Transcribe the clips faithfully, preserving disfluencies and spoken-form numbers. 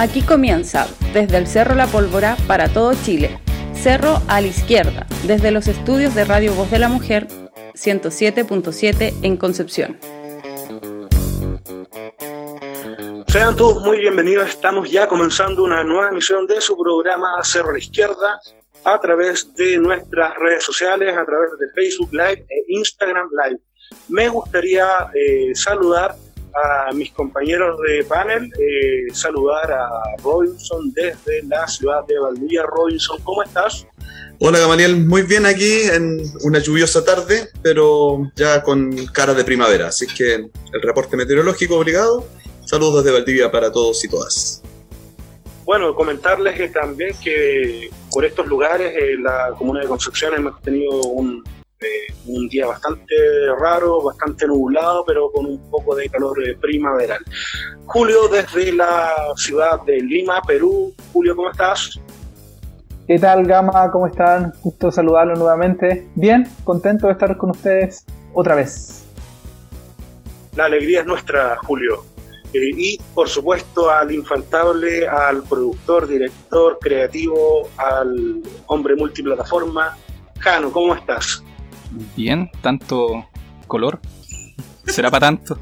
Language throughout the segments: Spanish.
Aquí comienza, desde el Cerro La Pólvora para todo Chile, Cerro a la Izquierda, desde los estudios de Radio Voz de la Mujer, ciento siete punto siete en Concepción. Sean todos muy bienvenidos, estamos ya comenzando una nueva emisión de su programa Cerro a la Izquierda a través de nuestras redes sociales, a través de Facebook Live e Instagram Live. Me gustaría eh, saludar a mis compañeros de panel, eh, saludar a Robinson desde la ciudad de Valdivia. Robinson, ¿cómo estás? Hola Gamaliel, muy bien aquí en una lluviosa tarde, pero ya con cara de primavera, así que el reporte meteorológico obligado. Saludos de Valdivia para todos y todas. Bueno, comentarles que también que por estos lugares, en eh, la comuna de Concepción, hemos tenido un Eh, un día bastante raro, bastante nublado, pero con un poco de calor eh, primaveral. Julio, desde la ciudad de Lima, Perú. Julio, ¿cómo estás? ¿Qué tal, Gama? ¿Cómo están? Gusto saludarlos nuevamente. Bien, contento de estar con ustedes otra vez. La alegría es nuestra, Julio. Eh, y, por supuesto, al infaltable, al productor, director, creativo, al hombre multiplataforma, Jano, ¿cómo estás? Bien, tanto color. ¿Será para tanto?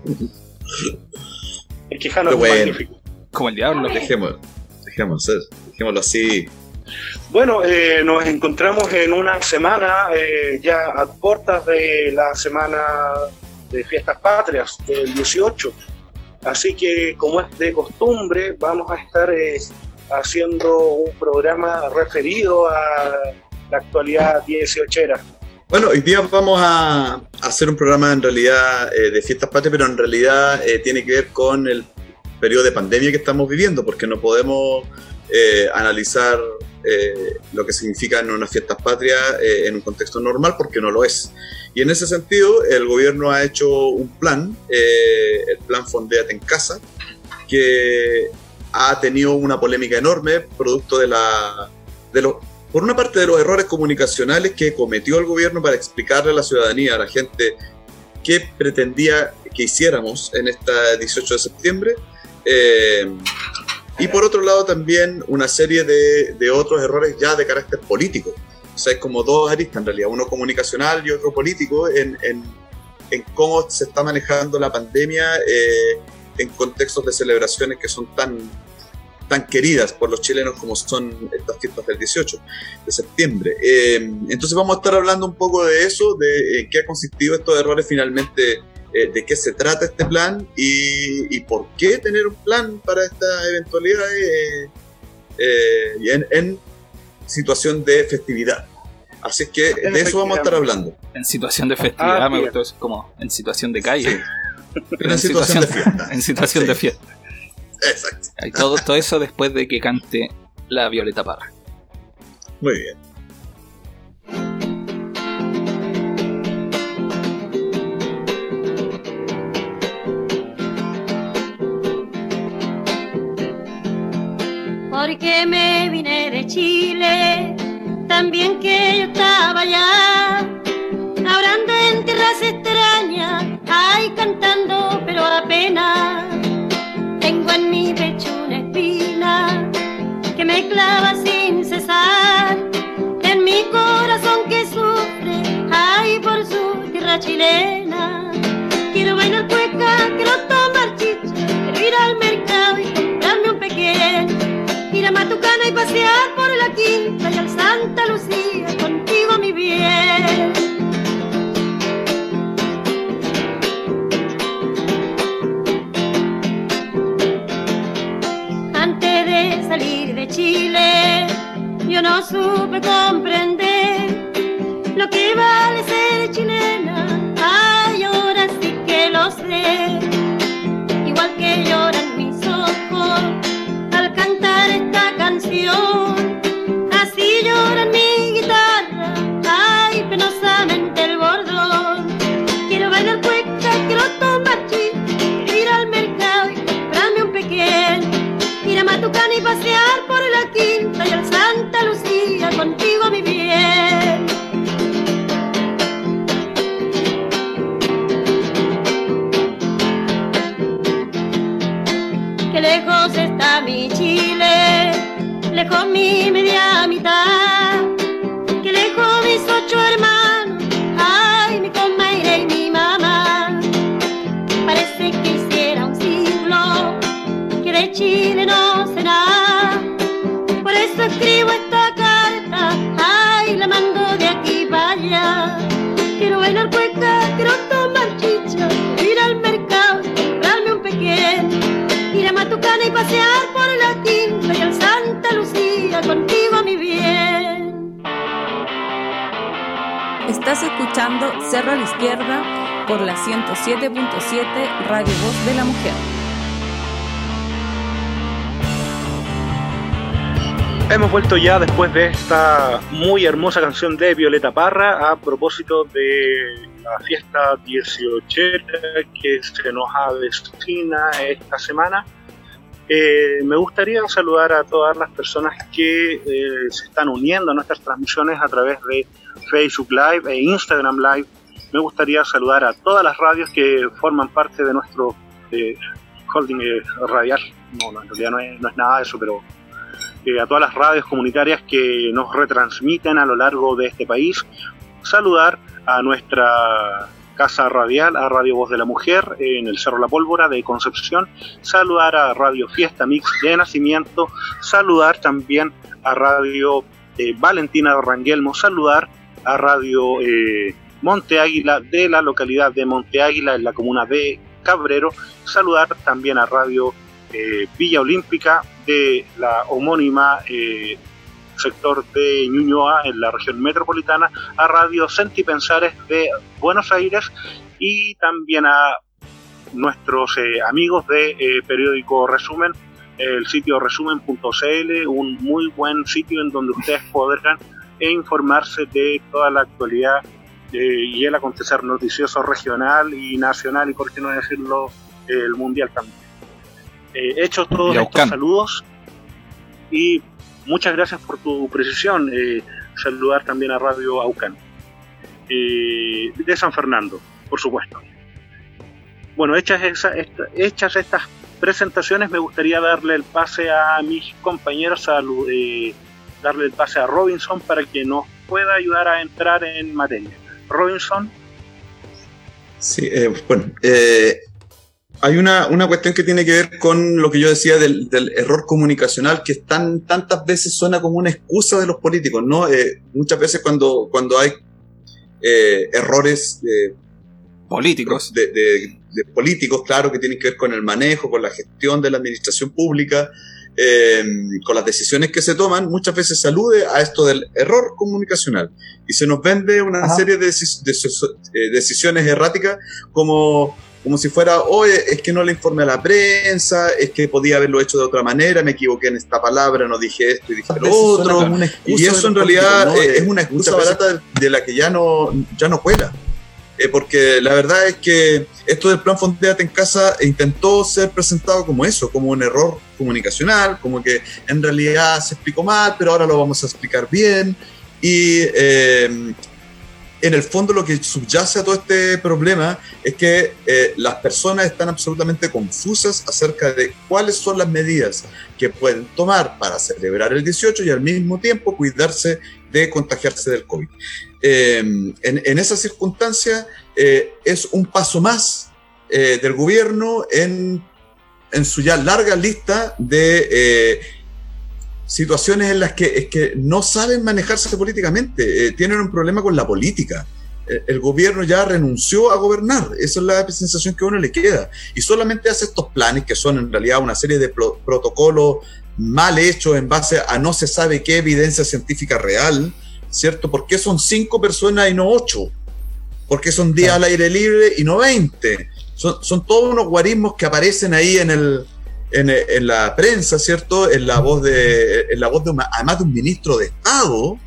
Es que Jano es bueno, magnífico. Como el diablo. Dejemos, dejemos ser, dejémoslo así. Bueno, eh, nos encontramos en una semana eh, ya a puertas de la semana de Fiestas Patrias del dieciocho. Así que, como es de costumbre, vamos a estar eh, haciendo un programa referido a la actualidad dieciochera. Bueno, hoy día vamos a hacer un programa en realidad eh, de Fiestas Patrias, pero en realidad eh, tiene que ver con el periodo de pandemia que estamos viviendo, porque no podemos eh, analizar eh, lo que significan unas Fiestas Patrias eh, en un contexto normal, porque no lo es. Y en ese sentido, el gobierno ha hecho un plan, eh, el plan Fondéate en Casa, que ha tenido una polémica enorme, producto de la de los por una parte de los errores comunicacionales que cometió el gobierno para explicarle a la ciudadanía, a la gente, qué pretendía que hiciéramos en este dieciocho de septiembre, eh, y por otro lado también una serie de, de otros errores ya de carácter político. O sea, es como dos aristas en realidad, uno comunicacional y otro político, en, en, en cómo se está manejando la pandemia eh, en contextos de celebraciones que son tan... tan queridas por los chilenos como son estas fiestas del dieciocho de septiembre. Eh, entonces vamos a estar hablando un poco de eso, de eh, qué ha consistido estos errores finalmente, eh, de qué se trata este plan y, y por qué tener un plan para esta eventualidad eh, eh, en, en situación de festividad. Así es que de eso vamos a estar hablando. En situación de festividad, ah, me gustó eso, como en situación de calle. Sí. Pero en, en situación, situación de fiesta. En situación sí. de fiesta. Exacto. Y todo, todo eso después de que cante la Violeta Parra. Muy bien. Porque me vine de Chile, también que yo estaba allá, orando en tierras extrañas, ay, cantando pero apenas. Tengo en mi pecho una espina que me clava sin cesar, en mi corazón que sufre, ay, por su tierra chilena. Quiero bailar cueca, quiero tomar chicha, quiero ir al mercado y comprarme un pequeño, ir a Matucana y pasear por la Quinta y al Santa Lucía, contigo mi bien. Salir de Chile, yo no supe comprender lo que vale ser chilena. Ay, ahora sí que lo sé. Igual que lloran mis ojos al cantar esta canción, así lloran mi guitarra, ay, penosamente el bordón. Quiero bailar cueca, quiero tomar chicha, quiero ir al mercado y comprarme un pequeño, ir a Matucana y pasear por la Quinta y al Santa Lucía, contigo mi bien. que lejos está mi Chile, lejos mi media mitad, que lejos mis ocho hermanos, ay, mi comadre y mi mamá. Parece que hiciera un siglo que de Chile no sé nada, por eso escribo esta carta, ay, la mando de aquí para allá. Quiero bailar cueca, quiero tomar chicha, ir al mercado, comprarme un pequeño, ir a Matucana y pasear por la Tinta y al Santa Lucía contigo, mi bien. Estás escuchando Cerro a la Izquierda por la ciento siete punto siete Radio Voz de la Mujer. Hemos vuelto ya después de esta muy hermosa canción de Violeta Parra a propósito de la fiesta dieciochera que se nos avecina esta semana. Eh, me gustaría saludar a todas las personas que eh, se están uniendo a nuestras transmisiones a través de Facebook Live e Instagram Live. Me gustaría saludar a todas las radios que forman parte de nuestro eh, holding eh, radial. No, no, en realidad no es, no es nada de eso, pero Eh, a todas las radios comunitarias que nos retransmiten a lo largo de este país. Saludar a nuestra casa radial, a Radio Voz de la Mujer en el Cerro La Pólvora de Concepción. Saludar a Radio Fiesta Mix de Nacimiento. Saludar también a Radio eh, Valentina de Ranguelmo. Saludar a Radio eh, Monte Águila de la localidad de Monte Águila en la comuna de Cabrero. Saludar también a Radio Eh, Villa Olímpica de la homónima eh, sector de Ñuñoa en la región metropolitana, a Radio Sentipensares de Buenos Aires y también a nuestros eh, amigos de eh, periódico Resumen, el sitio resumen punto c l, un muy buen sitio en donde ustedes podrán informarse de toda la actualidad eh, y el acontecer noticioso regional y nacional y, por qué no decirlo, eh, el mundial también. Eh, hechos todos estos saludos y muchas gracias por tu precisión. Eh, saludar también a Radio Aucán eh, de San Fernando, por supuesto. Bueno, hechas, esa, esta, hechas estas presentaciones, me gustaría darle el pase a mis compañeros, a, eh, darle el pase a Robinson para que nos pueda ayudar a entrar en materia. Robinson. Sí, eh, bueno, eh, hay una, una cuestión que tiene que ver con lo que yo decía del, del error comunicacional, que tan, tantas veces suena como una excusa de los políticos, ¿no? Eh, muchas veces cuando, cuando hay eh, errores de, políticos. De, de, de políticos, claro, que tienen que ver con el manejo, con la gestión de la administración pública, eh, con las decisiones que se toman, muchas veces se alude a esto del error comunicacional y se nos vende una Ajá. serie de, decis- de, de decisiones erráticas como... como si fuera, oye, es que no le informé a la prensa, es que podía haberlo hecho de otra manera, me equivoqué en esta palabra, no dije esto y dije lo otro, y eso en realidad ¿no? es una excusa barata de la que ya no, ya no cuela, eh, porque la verdad es que esto del plan Fondéate en Casa intentó ser presentado como eso, como un error comunicacional, como que en realidad se explicó mal, pero ahora lo vamos a explicar bien, y eh, en el fondo lo que subyace a todo este problema es que eh, las personas están absolutamente confusas acerca de cuáles son las medidas que pueden tomar para celebrar el dieciocho y al mismo tiempo cuidarse de contagiarse del COVID. Eh, en, en esa circunstancia eh, es un paso más eh, del gobierno en, en su ya larga lista de eh, situaciones en las que, es que no saben manejarse políticamente, eh, tienen un problema con la política. El, el gobierno ya renunció a gobernar, esa es la sensación que a uno le queda, y solamente hace estos planes que son en realidad una serie de pro, protocolos mal hechos en base a no se sabe qué evidencia científica real, ¿cierto? ¿Por qué son cinco personas y no ocho? ¿Por qué son días al aire libre y no veinte? Son, son todos unos guarismos que aparecen ahí en el... En, en la prensa, ¿cierto? En la voz de, en la voz de una, además de un ministro de Estado,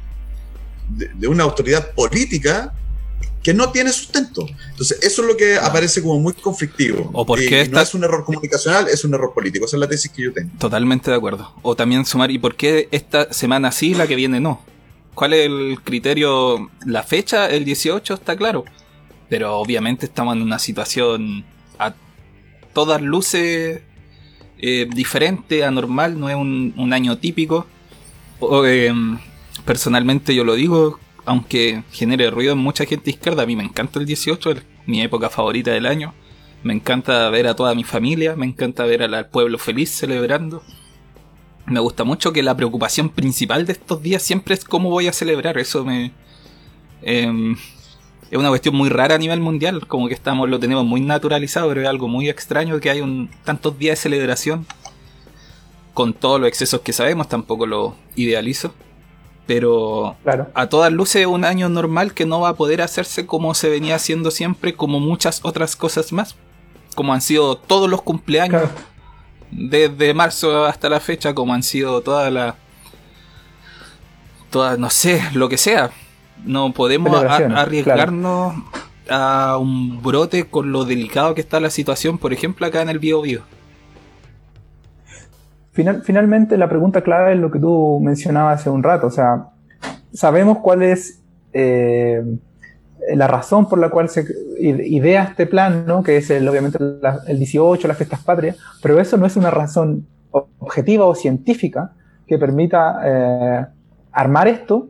de, de una autoridad política que no tiene sustento. Entonces, eso es lo que aparece como muy conflictivo. O porque y esta... no es un error comunicacional, es un error político. Esa es la tesis que yo tengo. Totalmente de acuerdo. O también sumar, ¿y por qué esta semana sí, la que viene no? ¿Cuál es el criterio? La fecha, el dieciocho, está claro. Pero obviamente estamos en una situación a todas luces eh, diferente, anormal, no es un, un año típico. O, eh, personalmente yo lo digo, aunque genere ruido en mucha gente izquierda, a mí me encanta el dieciocho, es mi época favorita del año. Me encanta ver a toda mi familia, me encanta ver al, al pueblo feliz celebrando. Me gusta mucho que la preocupación principal de estos días siempre es cómo voy a celebrar. Eso me eh, es una cuestión muy rara a nivel mundial, como que estamos lo tenemos muy naturalizado, pero es algo muy extraño que hay un, tantos días de celebración con todos los excesos que sabemos. Tampoco lo idealizo, pero claro, a todas luces es un año normal que no va a poder hacerse como se venía haciendo siempre, como muchas otras cosas más, como han sido todos los cumpleaños, claro, desde marzo hasta la fecha, como han sido todas las todas, no sé, lo que sea. No podemos a- arriesgarnos, claro, a un brote con lo delicado que está la situación, por ejemplo acá en el Biobío. Final, finalmente la pregunta clave es lo que tú mencionabas hace un rato, o sea, sabemos cuál es eh, la razón por la cual se idea este plan, ¿no? Que es el, obviamente la, el dieciocho, las fiestas patrias, pero eso no es una razón objetiva o científica que permita eh, armar esto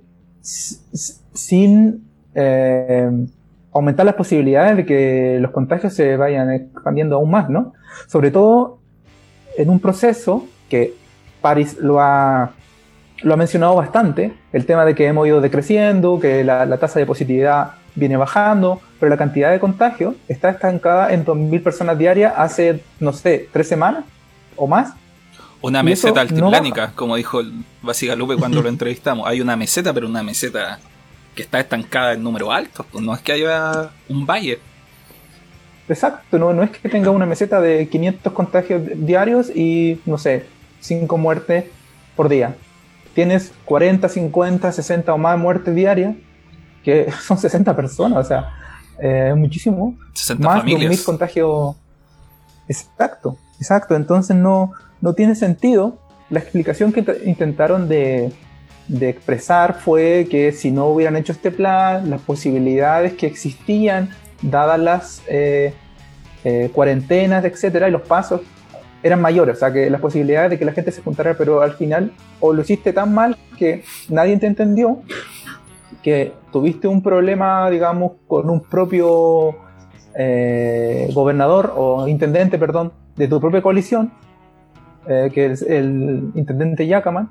sin eh, aumentar las posibilidades de que los contagios se vayan expandiendo aún más, ¿no? Sobre todo en un proceso que París lo ha, lo ha mencionado bastante, el tema de que hemos ido decreciendo, que la, la tasa de positividad viene bajando, pero la cantidad de contagios está estancada en dos mil personas diarias hace, no sé, tres semanas o más. Una meseta altiplánica, no, como dijo el Basigalupe cuando lo entrevistamos. Hay una meseta, pero una meseta que está estancada en números altos, pues no es que haya un valle. Exacto, no, no es que tenga una meseta de quinientos contagios diarios y, no sé, cinco muertes por día. Tienes cuarenta, cincuenta, sesenta o más muertes diarias, que son sesenta personas, o sea, es eh, muchísimo. sesenta más familias. de un mil contagios. Exacto, exacto. Entonces no, no tiene sentido. La explicación que t- intentaron de, de expresar fue que si no hubieran hecho este plan, las posibilidades que existían, dadas las eh, eh, cuarentenas, etcétera, y los pasos, eran mayores. O sea, que las posibilidades de que la gente se juntara, pero al final o lo hiciste tan mal que nadie te entendió, que tuviste un problema, digamos, con un propio eh, gobernador o intendente, perdón, de tu propia coalición, eh, que es el intendente Yacaman,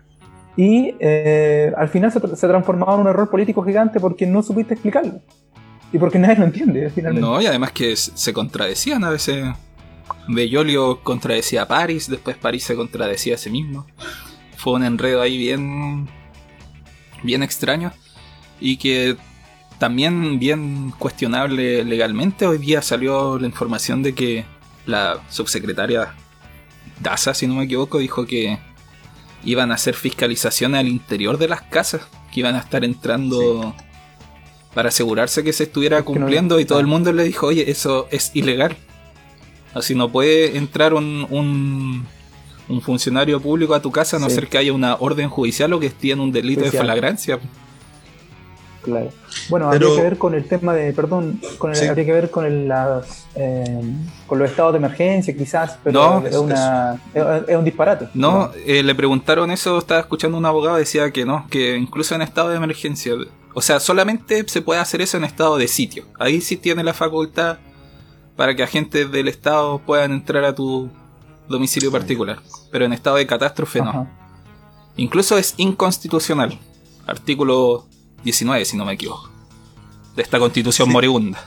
y eh, al final se, se ha transformado en un error político gigante porque no supiste explicarlo. Y porque nadie lo entiende, finalmente. No, y además que se contradecían a veces. Bellolio contradecía a París, después París se contradecía a sí mismo. Fue un enredo ahí bien, bien extraño. Y que también bien cuestionable legalmente. Hoy día salió la información de que la subsecretaria Daza, si no me equivoco, dijo que iban a hacer fiscalizaciones al interior de las casas, que iban a estar entrando... Sí. Para asegurarse que se estuviera cumpliendo, no, y todo el mundo le dijo, oye, eso es ilegal. Así no puede entrar un, un, un funcionario público a tu casa a no sí. ser que haya una orden judicial o que esté en un delito Especial. de flagrancia. Claro. Bueno, Pero, habría que ver con el tema de, perdón, con el, sí. habría que ver con el, las, eh, con los estados de emergencia quizás, pero no, es, una, es, es un disparate. No, eh, le preguntaron eso, estaba escuchando un abogado, decía que no, que incluso en estado de emergencia, o sea, solamente se puede hacer eso en estado de sitio. Ahí sí tiene la facultad para que agentes del estado puedan entrar a tu domicilio particular, pero en estado de catástrofe no. Ajá. Incluso es inconstitucional. Artículo diecinueve, si no me equivoco, de esta constitución sí. moribunda.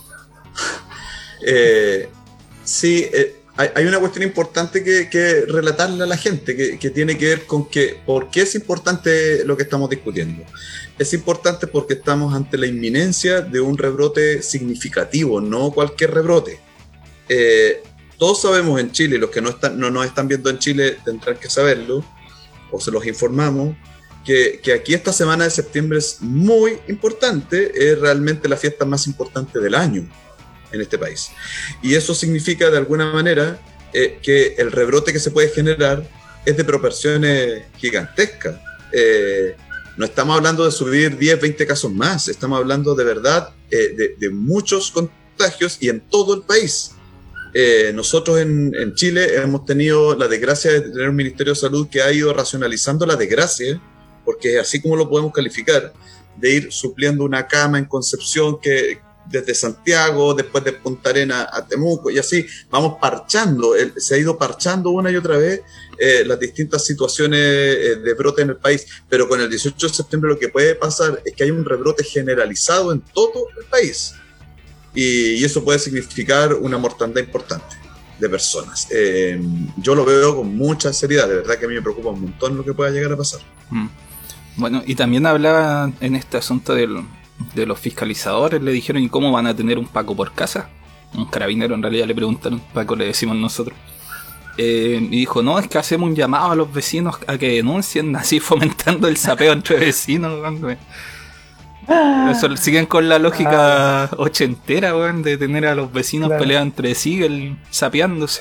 Eh, sí, eh, hay, hay una cuestión importante que, que relatarle a la gente, que, que tiene que ver con que, ¿por qué es importante lo que estamos discutiendo? Es importante porque estamos ante la inminencia de un rebrote significativo, no cualquier rebrote. Eh, todos sabemos en Chile, los que no, están, no nos están viendo en Chile tendrán que saberlo, o se los informamos, Que, que aquí esta semana de septiembre es muy importante, es realmente la fiesta más importante del año en este país. Y eso significa de alguna manera eh, que el rebrote que se puede generar es de proporciones gigantescas. Eh, no estamos hablando de subir diez, veinte casos más, estamos hablando de verdad eh, de, de muchos contagios y en todo el país. eh, nosotros en, en Chile hemos tenido la desgracia de tener un Ministerio de Salud que ha ido racionalizando la desgracia, porque así como lo podemos calificar, de ir supliendo una cama en Concepción que desde Santiago, después de Punta Arenas a Temuco, y así vamos parchando, el, se ha ido parchando una y otra vez eh, las distintas situaciones eh, de brote en el país, pero con el dieciocho de septiembre lo que puede pasar es que hay un rebrote generalizado en todo el país, y, y eso puede significar una mortandad importante de personas. Eh, yo lo veo con mucha seriedad, de verdad que a mí me preocupa un montón lo que pueda llegar a pasar. Mm. Bueno, y también hablaba en este asunto del... de los fiscalizadores, le dijeron, ¿y cómo van a tener un Paco por casa? Un carabinero en realidad le preguntaron, Paco le decimos nosotros. Eh, y dijo, no, es que hacemos un llamado a los vecinos a que denuncien, así fomentando el sapeo entre vecinos. Eso, siguen con la lógica ah. ochentera, weón, de tener a los vecinos claro. peleando entre sí, el, sapeándose.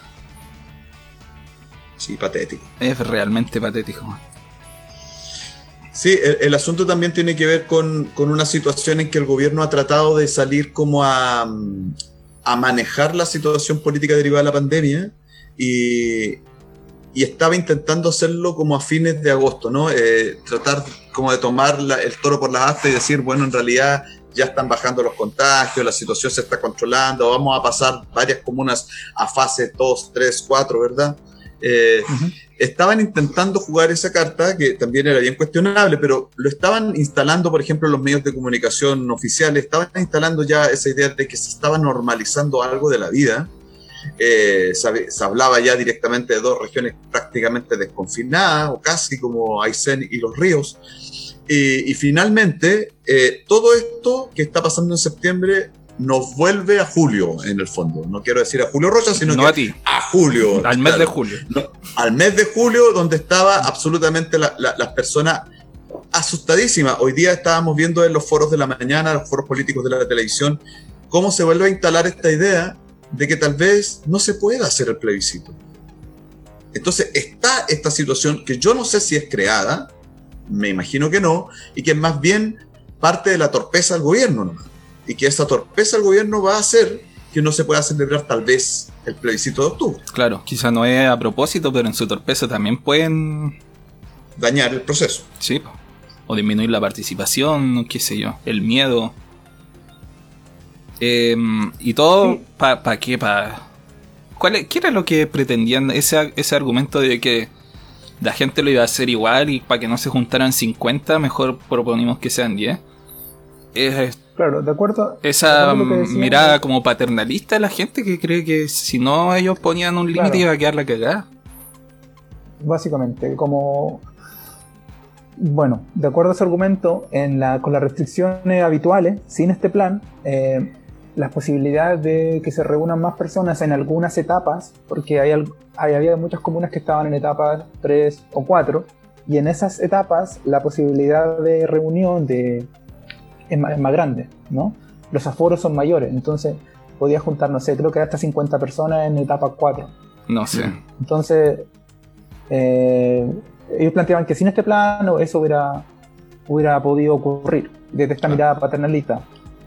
Sí, patético. Es realmente patético, weón. Sí, el, el asunto también tiene que ver con, con una situación en que el gobierno ha tratado de salir como a, a manejar la situación política derivada de la pandemia y, y estaba intentando hacerlo como a fines de agosto, ¿no? Eh, tratar como de tomar la, el toro por las astas y decir, bueno, en realidad ya están bajando los contagios, la situación se está controlando, vamos a pasar varias comunas a fase dos, tres, cuatro, ¿verdad? Eh, uh-huh. Estaban intentando jugar esa carta, que también era bien cuestionable, pero lo estaban instalando, por ejemplo, los medios de comunicación oficiales, estaban instalando ya esa idea de que se estaba normalizando algo de la vida. Eh, se, se hablaba ya directamente de dos regiones prácticamente desconfinadas, o casi como Aysén y Los Ríos. Y, y finalmente, eh, todo esto que está pasando en septiembre nos vuelve a julio, en el fondo. No quiero decir a Julio Rocha, sino no que a, ti. a julio. Al claro, mes de julio. No, al mes de julio, donde estaba absolutamente la, la, las personas asustadísimas. Hoy día estábamos viendo en los foros de la mañana, los foros políticos de la televisión, cómo se vuelve a instalar esta idea de que tal vez no se pueda hacer el plebiscito. Entonces está esta situación que yo no sé si es creada, me imagino que no, y que es más bien parte de la torpeza del gobierno nomás. Y que esa torpeza del gobierno va a hacer que no se pueda celebrar tal vez el plebiscito de octubre. Claro, quizá no es a propósito, pero en su torpeza también pueden dañar el proceso. Sí, o disminuir la participación, qué sé yo, el miedo. Eh, y todo, sí. ¿para pa qué? Pa... ¿Cuál, ¿Qué era lo que pretendían? Ese, ese argumento de que la gente lo iba a hacer igual y para que no se juntaran cincuenta, mejor proponimos que sean diez. Es, claro, de acuerdo. Esa de acuerdo decía, mirada como paternalista de la gente que cree que si no ellos ponían un límite, claro, iba a quedar la cagada. Básicamente, como... Bueno, de acuerdo a ese argumento, en la, con las restricciones habituales, sin este plan, eh, las posibilidades de que se reúnan más personas en algunas etapas, porque hay, hay, había muchas comunas que estaban en etapas tres o cuatro, y en esas etapas la posibilidad de reunión de, es, más, es más grande, ¿no? Los aforos son mayores, entonces podía juntar, no sé, creo que hasta cincuenta personas en etapa cuatro. No sé. Entonces, eh, ellos planteaban que sin este plan eso hubiera, hubiera podido ocurrir, desde esta mirada paternalista.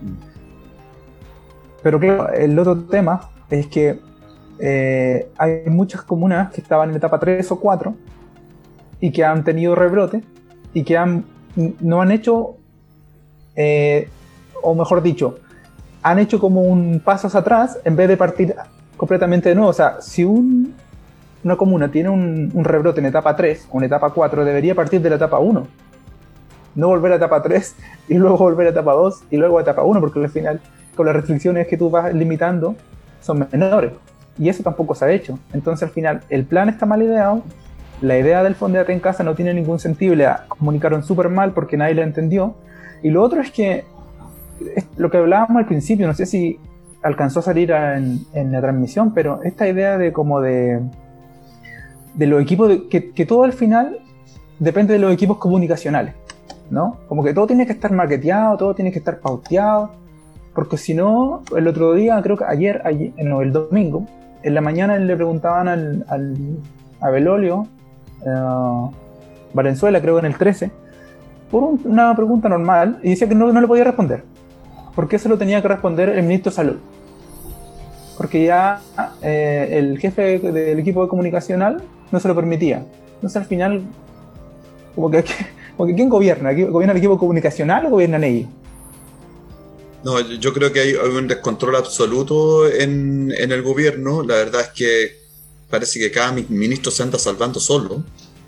Pero claro, el otro tema es que eh, hay muchas comunas que estaban en etapa tres o cuatro y que han tenido rebrote y que han, no han hecho, eh, o mejor dicho, han hecho como un paso hacia atrás en vez de partir completamente de nuevo. O sea, si un, una comuna tiene un, un rebrote en etapa tres o en etapa cuatro, debería partir de la etapa uno. No volver a etapa tres y luego volver a etapa dos y luego a etapa uno, porque al final con las restricciones que tú vas limitando son menores, y eso tampoco se ha hecho. Entonces al final el plan está mal ideado, la idea del Fondéate en Casa no tiene ningún sentido, la comunicaron súper mal porque nadie la entendió. Y lo otro es que es lo que hablábamos al principio, no sé si alcanzó a salir en, en la transmisión, pero esta idea de como de de los equipos, de, que, que todo al final depende de los equipos comunicacionales, ¿no? Como que todo tiene que estar maqueteado, todo tiene que estar pauteado, porque si no, el otro día, creo que ayer, ayer no, el domingo, en la mañana le preguntaban al, al a Belolio, uh, Valenzuela, creo que en el trece, por un, una pregunta normal, y decía que no, no le podía responder, porque eso lo tenía que responder el ministro de Salud. porque ya eh, el jefe del equipo comunicacional no se lo permitía. Entonces al final, como que, como que ¿quién gobierna? ¿Gobierna el equipo comunicacional o gobiernan ellos? No, yo creo que hay, hay un descontrol absoluto en, en el gobierno. La verdad es que parece que cada ministro se anda salvando solo.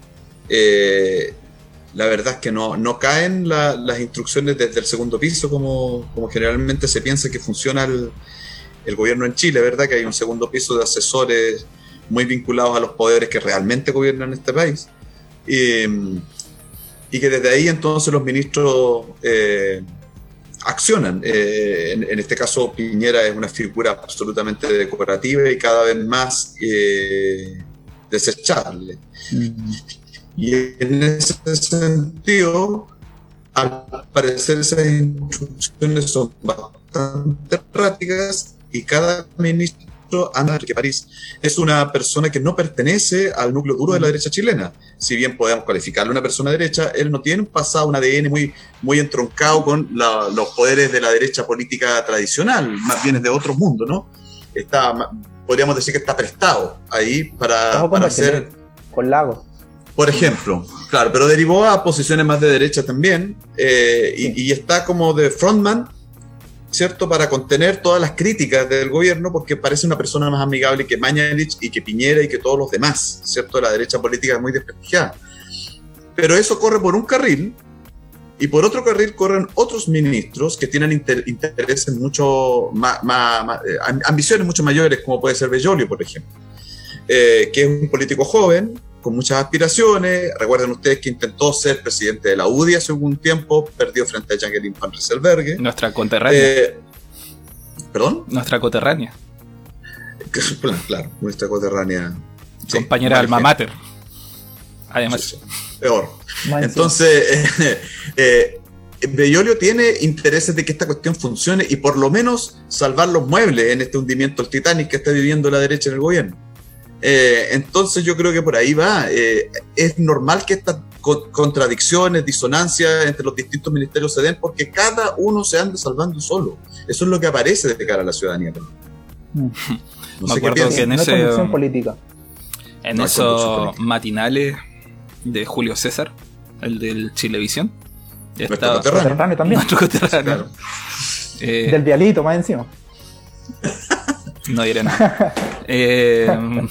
Eh, la verdad es que no, no caen la, las instrucciones desde el segundo piso como, como generalmente se piensa que funciona el, el gobierno en Chile, ¿verdad? Que hay un segundo piso de asesores muy vinculados a los poderes que realmente gobiernan este país. Y, y que desde ahí entonces los ministros eh, accionan. Eh, en, en este caso Piñera es una figura absolutamente decorativa y cada vez más eh, desechable. Mm. Y en ese sentido, al parecer esas instrucciones son bastante erráticas y cada ministro anda que París es una persona que no pertenece al núcleo duro de la derecha chilena. Si bien podemos calificarle una persona derecha, él no tiene un pasado, un A D N muy, muy entroncado con la, los poderes de la derecha política tradicional, más bien es de otro mundo, ¿no? Está, podríamos decir que está prestado ahí para, para hacer... Con Lagos. Por ejemplo, claro, pero derivó a posiciones más de derecha también, eh, sí. y, y está como de frontman, ¿cierto?, para contener todas las críticas del gobierno, porque parece una persona más amigable que Mañalich y que Piñera y que todos los demás, ¿cierto? La derecha política es muy desprestigiada. Pero eso corre por un carril, y por otro carril corren otros ministros que tienen inter- intereses mucho más, más, más eh, ambiciones mucho mayores, como puede ser Bellolio, por ejemplo, eh, que es un político joven, con muchas aspiraciones. Recuerden ustedes que intentó ser presidente de la U D I hace algún tiempo, perdió frente a Jacqueline Van Rysselberghe. Nuestra conterránea. Eh, ¿Perdón? Nuestra coterránea. Claro, nuestra coterránea. Compañera sí, alma mater. Además. Sí, sí. Peor. Entonces, eh, eh, Bellolio tiene intereses de que esta cuestión funcione y por lo menos salvar los muebles en este hundimiento del Titanic que está viviendo la derecha en el gobierno. Eh, entonces yo creo que por ahí va. Eh, es normal que estas co- contradicciones, disonancias entre los distintos ministerios se den porque cada uno se anda salvando solo. Eso es lo que aparece de cara a la ciudadanía. Mm. No Me sé acuerdo qué que en no ese, hay conducción política. En no esos matinales de Julio César, el del Chilevisión, nuestro coterráneo también. Nuestro coterráneo. Claro. Eh, Del vialito más encima. No diré nada. Eh,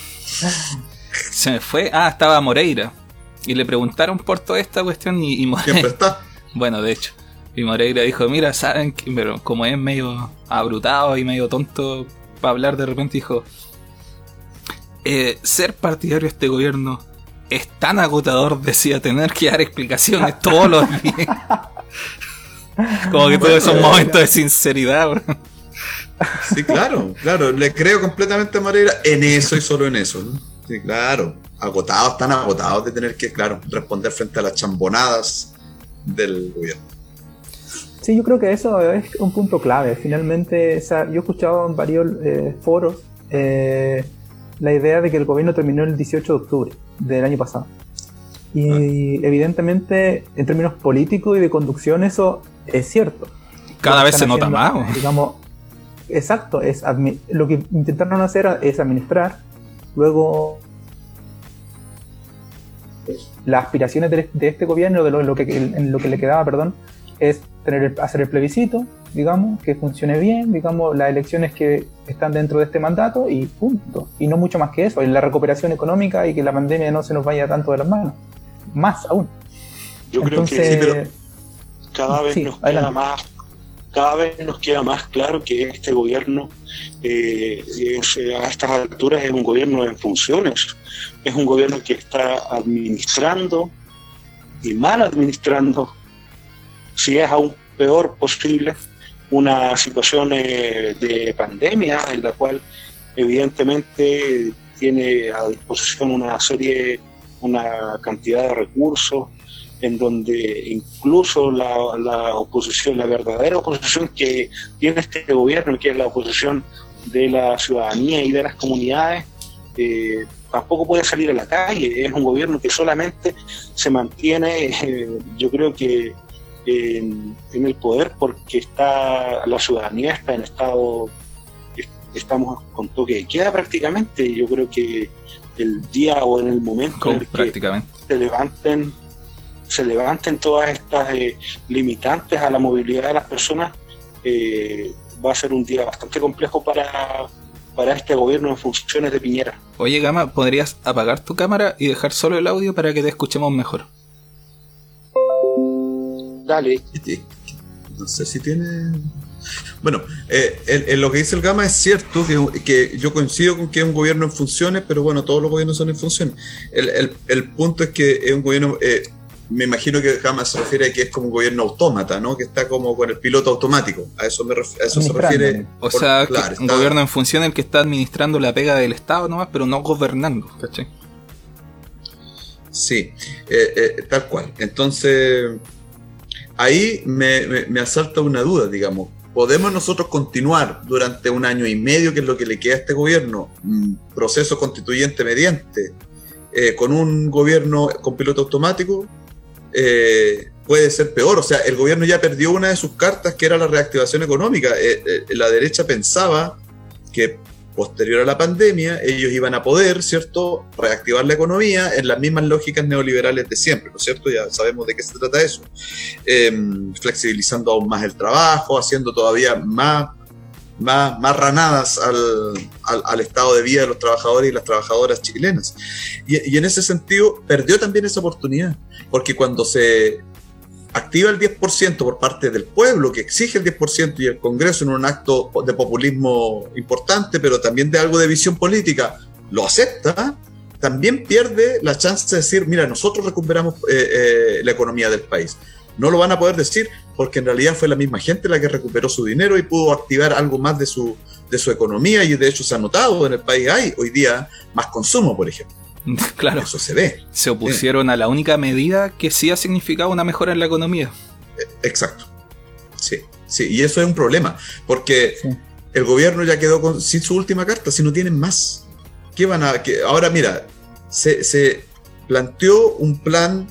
se me fue. Ah, estaba Moreira. Y le preguntaron por toda esta cuestión y, y Moreira. Siempre está. Bueno, de hecho. Y Moreira dijo, mira, saben que, pero como es medio abrutado y medio tonto para hablar, de repente dijo, eh, ser partidario de este gobierno es tan agotador, decía, tener que dar explicaciones todos los días. Como que todos esos momentos de sinceridad, bro. Sí, claro, claro, le creo completamente a Moreira en eso y solo en eso, ¿no? Sí, claro, agotados, tan agotados de tener que, claro, responder frente a las chambonadas del gobierno. Sí, yo creo que eso es un punto clave. Finalmente, o sea, yo he escuchado en varios eh, foros eh, la idea de que el gobierno terminó el dieciocho de octubre del año pasado. Y ah. evidentemente, en términos políticos y de conducción, eso es cierto. Cada vez se haciendo, nota más, ¿o? Digamos, exacto, es admi- lo que intentaron hacer es administrar, luego las aspiraciones de, de este gobierno, de lo, lo que, en lo que le quedaba, perdón, es tener el, hacer el plebiscito, digamos, que funcione bien, digamos, las elecciones que están dentro de este mandato y punto. Y no mucho más que eso, y la recuperación económica y que la pandemia no se nos vaya tanto de las manos. Más aún. Yo Entonces, creo que sí, pero cada vez sí, nos adelante. queda más cada vez nos queda más claro que este gobierno eh, es, a estas alturas es un gobierno en funciones, es un gobierno que está administrando y mal administrando, si es aún peor posible, una situación eh, de pandemia en la cual evidentemente tiene a disposición una serie, una cantidad de recursos en donde incluso la, la oposición, la verdadera oposición que tiene este gobierno, que es la oposición de la ciudadanía y de las comunidades, eh, tampoco puede salir a la calle. Es un gobierno que solamente se mantiene, eh, yo creo que en, en el poder porque está la ciudadanía está en estado estamos con toque de queda prácticamente. Yo creo que el día o en el momento en el que se levanten, se levanten todas estas eh, limitantes a la movilidad de las personas, eh, va a ser un día bastante complejo para, para este gobierno en funciones de Piñera. Oye, Gama, ¿podrías apagar tu cámara y dejar solo el audio para que te escuchemos mejor? Dale. No sé si tiene... Bueno, eh, en, en lo que dice el Gama es cierto que, que yo coincido con que es un gobierno en funciones, pero bueno, todos los gobiernos son en funciones. El, el, el punto es que es un gobierno, eh, me imagino que Gama se refiere a que es como un gobierno autómata, ¿no? Que está como con el piloto automático. A eso, me ref, a eso se refiere. O por, sea, claro, un está... gobierno en funciones el que está administrando la pega del Estado nomás, pero no gobernando, ¿cachai? Sí, eh, eh, tal cual. Entonces, ahí me, me, me asalta una duda, digamos. ¿Podemos nosotros continuar durante un año y medio, que es lo que le queda a este gobierno, un proceso constituyente mediante, eh, con un gobierno con piloto automático? Eh, puede ser peor. O sea, el gobierno ya perdió una de sus cartas, que era la reactivación económica. Eh, eh, la derecha pensaba que posterior a la pandemia ellos iban a poder, ¿cierto?, reactivar la economía en las mismas lógicas neoliberales de siempre, ¿no es cierto? Ya sabemos de qué se trata eso. Eh, flexibilizando aún más el trabajo, haciendo todavía más, más, más ranadas al, al, al estado de vida de los trabajadores y las trabajadoras chilenas. Y, y en ese sentido perdió también esa oportunidad, porque cuando se activa el diez por ciento por parte del pueblo, que exige el diez por ciento, y el Congreso, en un acto de populismo importante, pero también de algo de visión política, lo acepta, también pierde la chance de decir, mira, nosotros recuperamos eh, eh, la economía del país. No lo van a poder decir porque en realidad fue la misma gente la que recuperó su dinero y pudo activar algo más de su, de su economía, y de hecho se ha notado en el país, hay hoy día más consumo, por ejemplo. Claro, eso se ve. Se opusieron sí. a la única medida que sí ha significado una mejora en la economía. Exacto. Sí, sí, y eso es un problema, porque sí. el gobierno ya quedó con, sin su última carta, si no tienen más. ¿Qué van a...? Que, ahora mira, se, se planteó un plan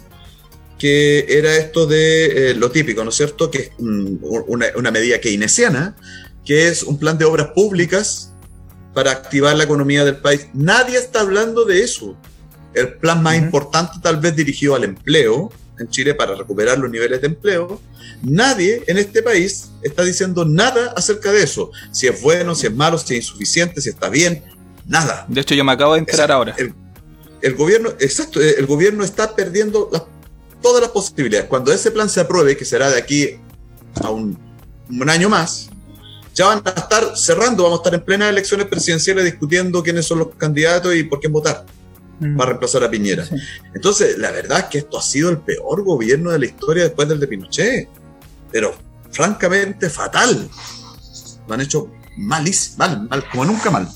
que era esto de eh, lo típico, ¿no es cierto? Que es un, una, una medida keynesiana, que es un plan de obras públicas para activar la economía del país. Nadie está hablando de eso. El plan más uh-huh. importante, tal vez dirigido al empleo en Chile, para recuperar los niveles de empleo, nadie en este país está diciendo nada acerca de eso. Si es bueno, si es malo, si es insuficiente, si está bien, nada. De hecho, yo me acabo de enterar el, ahora. El, el gobierno, exacto, el gobierno está perdiendo las, todas las posibilidades. Cuando ese plan se apruebe, que será de aquí a un, un año más, ya van a estar cerrando, vamos a estar en plenas elecciones presidenciales discutiendo quiénes son los candidatos y por quién votar mm. para reemplazar a Piñera. Sí. Entonces, la verdad es que esto ha sido el peor gobierno de la historia después del de Pinochet, pero francamente fatal. Lo han hecho malísimo, mal, mal, como nunca mal.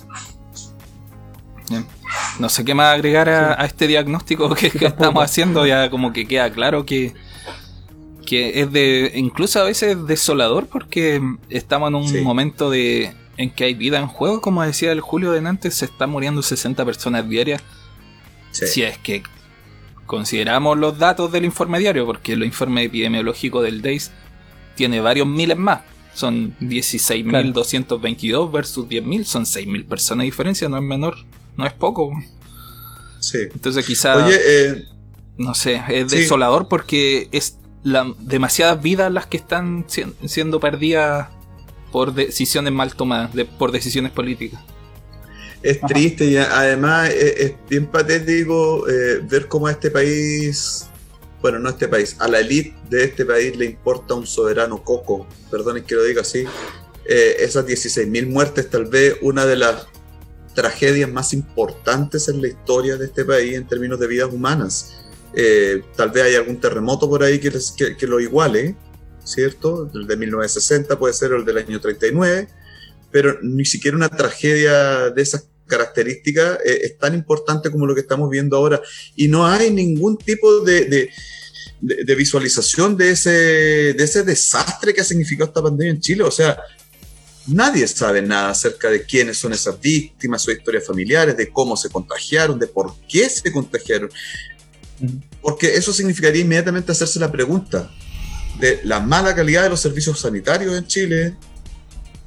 Bien. No sé qué más agregar a, a este diagnóstico que, que estamos haciendo. Ya como que queda claro que que es de, incluso a veces desolador, porque estamos en un sí. momento de en que hay vida en juego. Como decía el Julio de Nantes, se están muriendo sesenta personas diarias. Sí. Si es que consideramos los datos del informe diario, porque el informe epidemiológico del D E I S tiene varios miles más. Son dieciséis mil doscientos veintidós versus diez mil, son seis mil personas de diferencia, no es menor, no es poco. Sí. Entonces quizás, Oye, eh, no sé, es desolador sí. porque es La, demasiadas vidas las que están si, siendo perdidas por decisiones mal tomadas, de, por decisiones políticas. Es Ajá. triste, y además es, es bien patético eh, ver cómo a este país, bueno, no a este país, a la élite de este país le importa un soberano coco, perdonen que lo diga así. Eh, esas dieciséis mil muertes, tal vez una de las tragedias más importantes en la historia de este país en términos de vidas humanas. Eh, tal vez hay algún terremoto por ahí que, les, que, que lo iguale, ¿cierto? El de mil novecientos sesenta puede ser, o el del año treinta y nueve, pero ni siquiera una tragedia de esas características eh, es tan importante como lo que estamos viendo ahora, y no hay ningún tipo de, de, de, de visualización de ese, de ese desastre que ha significado esta pandemia en Chile. O sea, nadie sabe nada acerca de quiénes son esas víctimas, sus historias familiares, de cómo se contagiaron, de por qué se contagiaron. Porque eso significaría inmediatamente hacerse la pregunta de la mala calidad de los servicios sanitarios en Chile,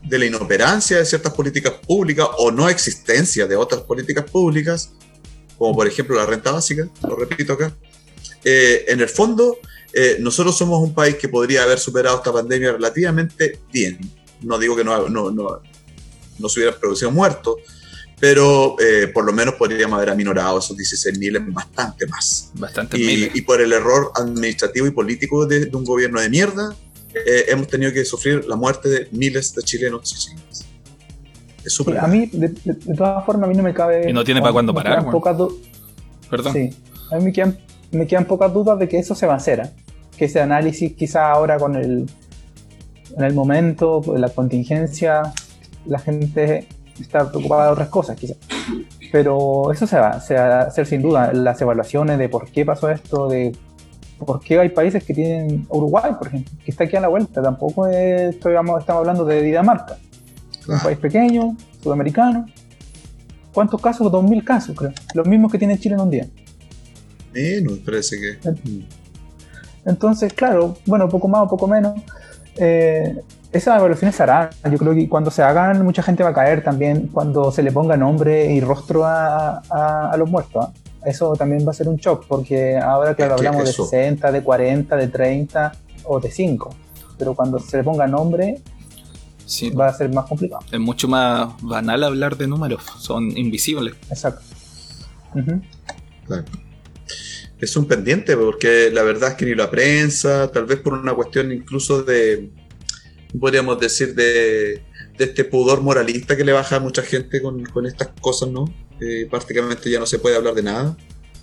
de la inoperancia de ciertas políticas públicas o no existencia de otras políticas públicas, como por ejemplo la renta básica, lo repito acá, eh, en el fondo eh, nosotros somos un país que podría haber superado esta pandemia relativamente bien. No digo que no, no, no, no se hubieran producido muertos, pero eh, por lo menos podríamos haber aminorado esos dieciséis mil en bastante más. Bastante y, y por el error administrativo y político de, de un gobierno de mierda, eh, hemos tenido que sufrir la muerte de miles de chilenos y chilenas. Es súper sí, a mí, de, de, de todas formas, a mí no me cabe... Y no tiene para cuándo parar, bueno. du- Perdón. Sí, a mí me quedan, me quedan pocas dudas de que eso se va a hacer, ¿eh? Que ese análisis quizá ahora con el, en el momento, la contingencia, la gente está preocupada de otras cosas quizá. Pero eso se va, se va a hacer sin duda, las evaluaciones de por qué pasó esto, de por qué hay países que tienen, Uruguay por ejemplo, que está aquí a la vuelta, tampoco es, estoy, estamos hablando de Dinamarca, un país pequeño, sudamericano. ¿Cuántos casos? Dos mil casos creo, los mismos que tiene Chile en un día. Menos, parece que... Entonces, claro, bueno, poco más o poco menos, eh, esas evaluaciones se harán. Yo creo que cuando se hagan, mucha gente va a caer también cuando se le ponga nombre y rostro a, a, a los muertos, ¿eh? Eso también va a ser un shock, porque ahora, claro, hablamos de sesenta, de cuarenta, de treinta o de cinco, pero cuando se le ponga nombre, sí, va a ser más complicado. Es mucho más banal hablar de números, son invisibles. Exacto. Uh-huh. Claro. Es un pendiente, porque la verdad es que ni la prensa, tal vez por una cuestión incluso de, podríamos decir, de, de este pudor moralista que le baja a mucha gente con, con estas cosas, ¿no? Eh, prácticamente ya no se puede hablar de nada.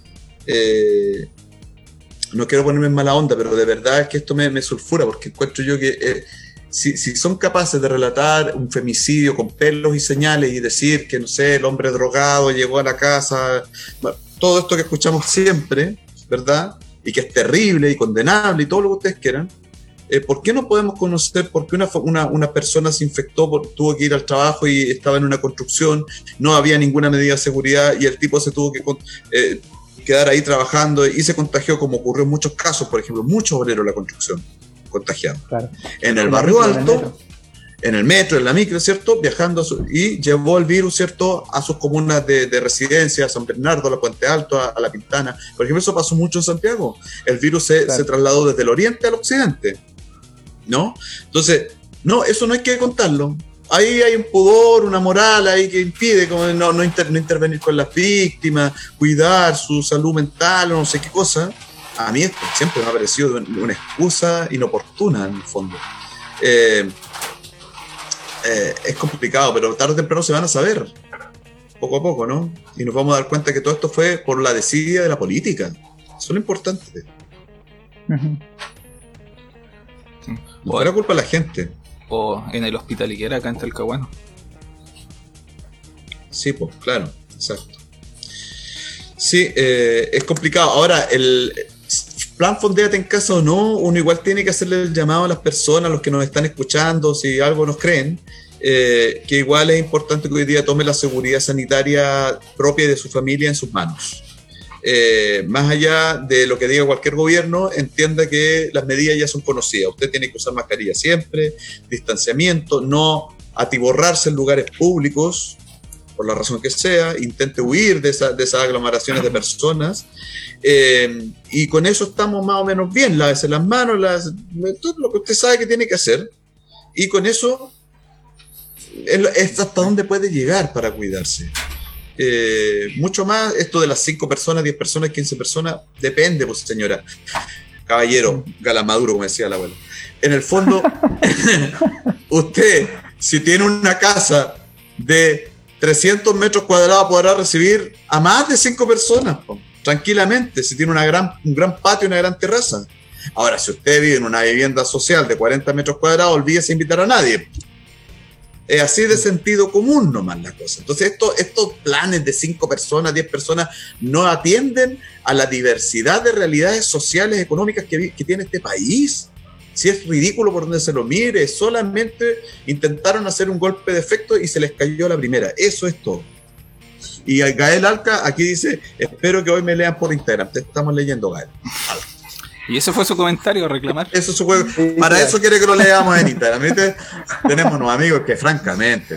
Eh, no quiero ponerme en mala onda, pero de verdad es que esto me, me sulfura, porque encuentro yo que eh, si, si son capaces de relatar un femicidio con pelos y señales y decir que, no sé, el hombre drogado llegó a la casa, todo esto que escuchamos siempre, ¿verdad? Y que es terrible y condenable y todo lo que ustedes quieran, eh, ¿por qué no podemos conocer por qué una, una, una persona se infectó, por, tuvo que ir al trabajo y estaba en una construcción, no había ninguna medida de seguridad y el tipo se tuvo que eh, quedar ahí trabajando y se contagió, como ocurrió en muchos casos, por ejemplo, muchos obreros de la construcción contagiados. Claro. En el barrio alto, en el metro, en la micro, ¿cierto? Viajando a su, y llevó el virus, ¿cierto?, a sus comunas de, de residencia, a San Bernardo, a la Puente Alto, a, a La Pintana. Por ejemplo, eso pasó mucho en Santiago. El virus se, claro. se trasladó desde el oriente al occidente, ¿no? Entonces, no, eso no hay que contarlo. Ahí hay un pudor, una moral ahí que impide como no, no, inter, no intervenir con las víctimas, cuidar su salud mental o no sé qué cosa. A mí esto siempre me ha parecido una excusa inoportuna, en el fondo. Eh, Eh, es complicado, pero tarde o temprano se van a saber, poco a poco, ¿no? Y nos vamos a dar cuenta que todo esto fue por la desidia de la política. Eso es lo importante. Uh-huh. No era culpa de la gente. O en el Hospital Higuera, acá en Talcahuano. Sí, pues, claro, exacto. Sí, eh, es complicado. Ahora, el plan Fondéate en Casa o no, uno igual tiene que hacerle el llamado a las personas, a los que nos están escuchando, si algo nos creen, eh, que igual es importante que hoy día tome la seguridad sanitaria propia de su familia en sus manos. Eh, más allá de lo que diga cualquier gobierno, entienda que las medidas ya son conocidas. Usted tiene que usar mascarilla siempre, distanciamiento, no atiborrarse en lugares públicos, por la razón que sea, intente huir de, esa, de esas aglomeraciones de personas, eh, y con eso estamos más o menos bien, lávese las manos, las, todo lo que usted sabe que tiene que hacer, y con eso es, es hasta dónde puede llegar para cuidarse. Eh, mucho más, esto de las cinco personas, diez personas, quince personas, depende, pues señora, caballero, galamaduro, como decía la abuela. En el fondo, usted, si tiene una casa de trescientos metros cuadrados, podrá recibir a más de cinco personas, po, tranquilamente, si tiene una gran, un gran patio y una gran terraza. Ahora, si usted vive en una vivienda social de cuarenta metros cuadrados, olvídese invitar a nadie. Es así de sentido común nomás la cosa. Entonces, esto, estos planes de cinco personas, diez personas, no atienden a la diversidad de realidades sociales, económicas que, que tiene este país. Si es ridículo por donde se lo mire, solamente intentaron hacer un golpe de efecto y se les cayó la primera. Eso es todo. Y Gael Alca aquí dice, espero que hoy me lean por Instagram. Te estamos leyendo, Gael. Y ese fue su comentario, a reclamar. Eso es su juego. Sí, Para claro. eso quiere que lo leamos en Instagram. ¿Viste? Tenemos unos amigos que francamente...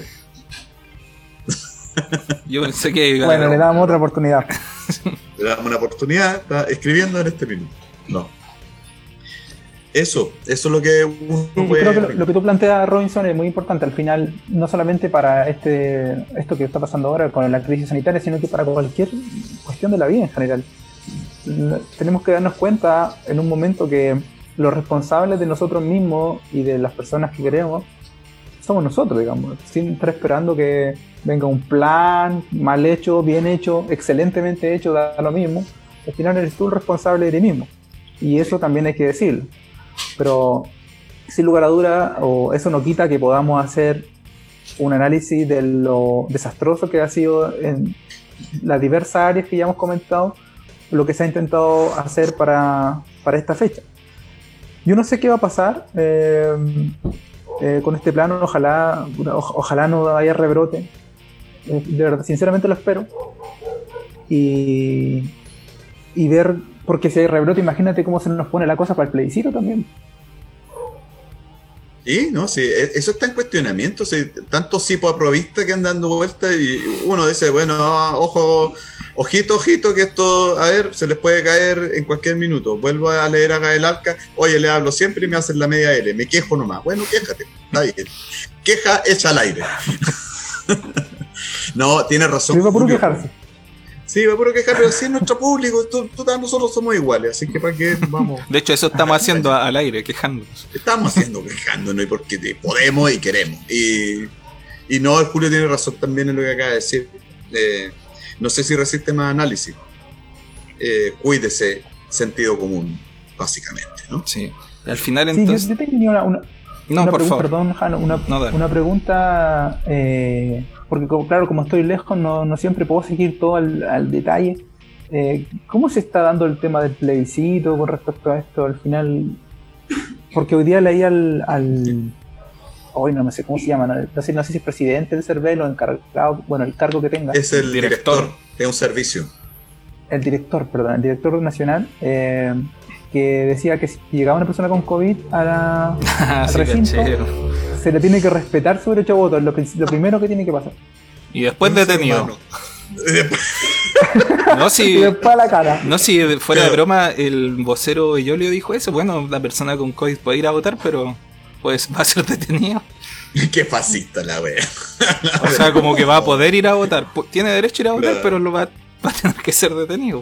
Yo pensé que... Bueno, le damos otra oportunidad. Le damos una oportunidad, está escribiendo en este minuto. No. Eso, eso es lo que uno Sí, yo puede... creo que lo, lo que tú planteas, Robinson, es muy importante al final, no solamente para este esto que está pasando ahora con la crisis sanitaria, sino que para cualquier cuestión de la vida en general. N- Tenemos que darnos cuenta en un momento que los responsables de nosotros mismos y de las personas que queremos somos nosotros, digamos, sin estar esperando que venga un plan mal hecho, bien hecho, excelentemente hecho, da lo mismo. Al final eres tú el responsable de ti mismo. Y eso también hay que decirlo. Pero sin lugar a duda, o eso no quita que podamos hacer un análisis de lo desastroso que ha sido en las diversas áreas que ya hemos comentado, lo que se ha intentado hacer para, para esta fecha. Yo no sé qué va a pasar eh, eh, con este plano, ojalá, o- ojalá no haya rebrote. Eh, de verdad, sinceramente lo espero. Y, y ver, porque si hay rebrote, imagínate cómo se nos pone la cosa para el plebiscito también. Sí, no, sí, e- eso está en cuestionamiento, sí, tantos hipoaprovistas que andan dando vueltas y uno dice, bueno, ah, ojo, ojito, ojito, que esto, a ver, se les puede caer en cualquier minuto. Vuelvo a leer a Gael Alca, oye, le hablo siempre y me hacen la media L, me quejo nomás. Bueno, quéjate, está bien. Queja hecha al aire. No, tiene razón. Sí, va puro Julio. quejarse. Sí, va puro quejar, pero sí es nuestro público, tú, tú, nosotros somos iguales, así que para qué vamos. De hecho, eso estamos haciendo a- al aire, quejándonos. Estamos haciendo quejándonos y porque te- podemos y queremos. Y, y no, el Julio tiene razón también en lo que acaba de decir. Eh, no sé si resiste más análisis. Eh, cuídese, sentido común, básicamente, ¿no? Sí. Al final, Sí, yo, entonces... yo tenía una, una, No, una por pregunta, favor. perdón, Jano, una, No, dale. una pregunta, eh, porque como- claro, como estoy lejos, no, no siempre puedo seguir todo al, al detalle. Eh, ¿Cómo se está dando el tema del plebiscito con respecto a esto? Al final, porque hoy día leí al, al hoy no me sé cómo se llama, no, no sé, no sé si es presidente del CERVEL o encargado, bueno, el cargo que tenga, Es el Director. director de un servicio. el director, perdón, el director nacional, eh, que decía que si llegaba una persona con COVID a la, Ah, al sí, recinto, cachero. se le tiene que respetar su derecho a voto, es lo, que- lo primero que tiene que pasar. Y después detenido. Hermano. Después- No, Y si... después a la cara. No, si fuera de Claro. broma, el vocero Yolio dijo eso. Bueno, la persona con COVID puede ir a votar, pero pues va a ser detenido. Qué fascista la wea. O sea, como que va a poder ir a votar. Pu- Tiene derecho a ir a votar, Claro. pero lo va, va a tener que ser detenido.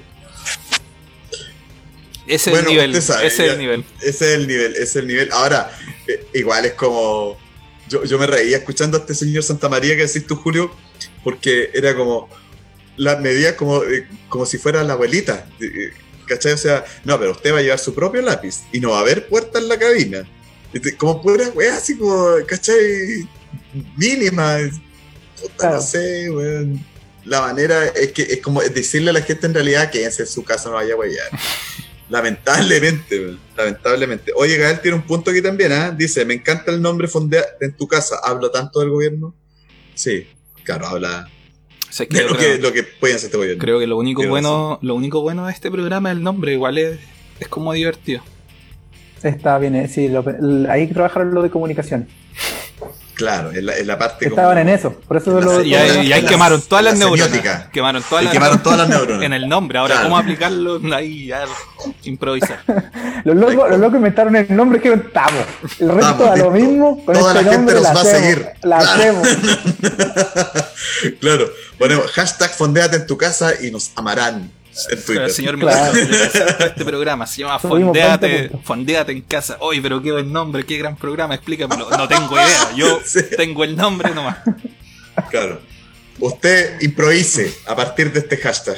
Ese es Bueno, el nivel. usted sabe, ese es ya. el nivel. Ese es el nivel, ese es el nivel. Ahora, eh, igual es como. Yo, yo me reía escuchando a este señor Santa María que decís tú, Julio, porque era como. Las medidas como, eh, como si fuera la abuelita. eh, ¿Cachai? O sea, no, pero usted va a llevar su propio lápiz y no va a haber puerta en la cabina. Este, Como pura wea, así como, ¿cachai? Mínima. Puta, Claro. No sé, weón. La manera es que es como decirle a la gente en realidad que en su casa no vaya a huellar. Lamentablemente, weón, lamentablemente. Oye, Gael tiene un punto aquí también, ¿ah? Dice, me encanta el nombre Fondeate en tu casa. ¿Hablo tanto del gobierno? Sí, claro, habla O sea, que de yo lo creo, que, lo que pueden hacer este gobierno. creo que lo único Tiene bueno, lo único bueno de este programa es el nombre. Igual es, es como divertido. Está bien, eh, sí, lo- el- ahí trabajaron lo de comunicación. Claro, en la, en la parte Estaban como- en eso, por eso en lo, la- Y ahí, y ahí la- quemaron todas la las neuronas. semiótica. Quemaron todas Y las quemaron todas las neuronas. en el nombre. Ahora, Claro. ¿cómo aplicarlo? Ahí ya improvisar. Los locos, los locos inventaron el nombre que estamos. El resto Estamos, da lo listo. mismo. Con Toda este la gente nombre nos la va a hacemos, seguir. La Claro. hacemos. Claro, ponemos hashtag Fondeate en tu casa y nos amarán en Twitter. El señor Claro. Milagro de este programa se llama Subimos Fondeate, veinte puntos. Fondeate en casa. Oye, pero qué buen nombre, qué gran programa, explícamelo. No tengo idea, yo Sí. tengo el nombre nomás. Claro. Usted improvise a partir de este hashtag.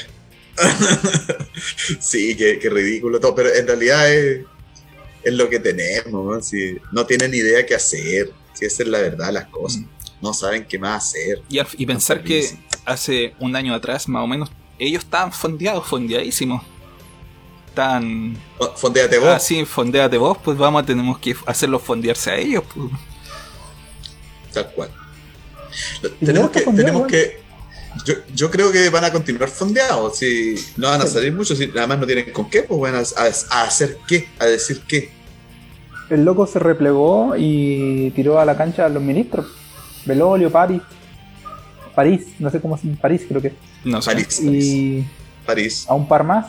Sí, qué, qué ridículo todo, pero en realidad es, es lo que tenemos, ¿no? Si no tienen idea qué hacer, si esa es la verdad de las cosas. No saben qué más hacer. Y, al- y pensar que hace un año atrás, más o menos, ellos estaban fondeados, fondeadísimos. Estaban Fondeate vos. así, fondeate vos, pues vamos, tenemos que hacerlos fondearse a ellos. Pues. Tal cual. Y Tenemos ya está que, fondeado, tenemos bueno. que, Yo, yo creo que van a continuar fondeados, si no van a salir muchos, si nada más no tienen con qué, pues van a, a, a hacer qué, a decir qué. El loco se replegó y tiró a la cancha a los ministros. Belolio, París, París, no sé cómo se llama, París creo que. No sé. París, Y París. a un par más.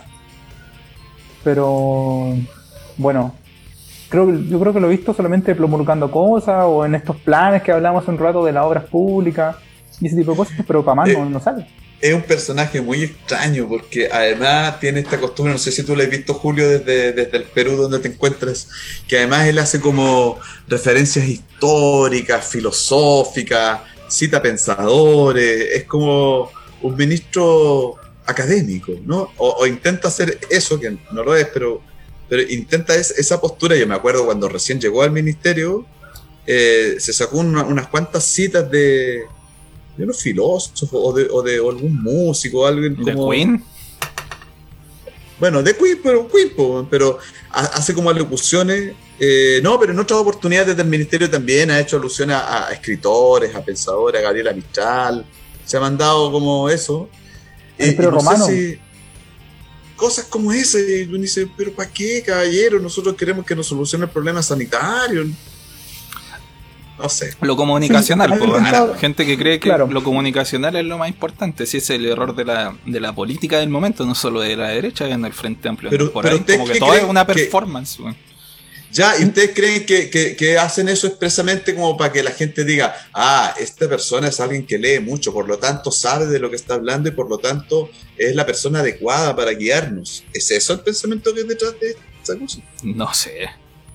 Pero bueno, creo que, yo creo que lo he visto solamente promulgando cosas o en estos planes que hablamos hace un rato de las obras públicas y ese tipo de cosas, pero para más Eh. no, no sale. Es un personaje muy extraño porque además tiene esta costumbre, no sé si tú lo has visto, Julio, desde, desde el Perú donde te encuentras, que además él hace como referencias históricas, filosóficas, cita pensadores, es como un ministro académico, ¿no? O, o intenta hacer eso, que no lo es, pero, pero intenta es, esa postura. Yo me acuerdo cuando recién llegó al ministerio, eh, se sacó una, unas cuantas citas de... de unos filósofos o de, o de o algún músico, alguien ¿De como... Queen? Bueno, de Queen, pero Queen, po, pero ha- hace como alocuciones, eh, no, pero en otras oportunidades del ministerio también ha hecho alusiones a, a escritores, a pensadores, a Gabriela Mistral, se ha mandado como eso. El Imperio no sé Romano. si- cosas como esa, y uno dice, pero ¿para qué, caballero? Nosotros queremos que nos solucione el problema sanitario. No sé. Lo comunicacional, Sí, po, han intentado- gente que cree que Claro. lo comunicacional es lo más importante, si es el error de la, de la política del momento, no solo de la derecha, en el Frente Amplio, Pero- no, por pero ahí, ¿ustedes como que qué todo es creen una que- performance, weón. Ya, ¿y ustedes creen que, que, que hacen eso expresamente como para que la gente diga, ah, esta persona es alguien que lee mucho, por lo tanto sabe de lo que está hablando y por lo tanto es la persona adecuada para guiarnos? ¿Es eso el pensamiento que hay detrás de esta cosa? No sé.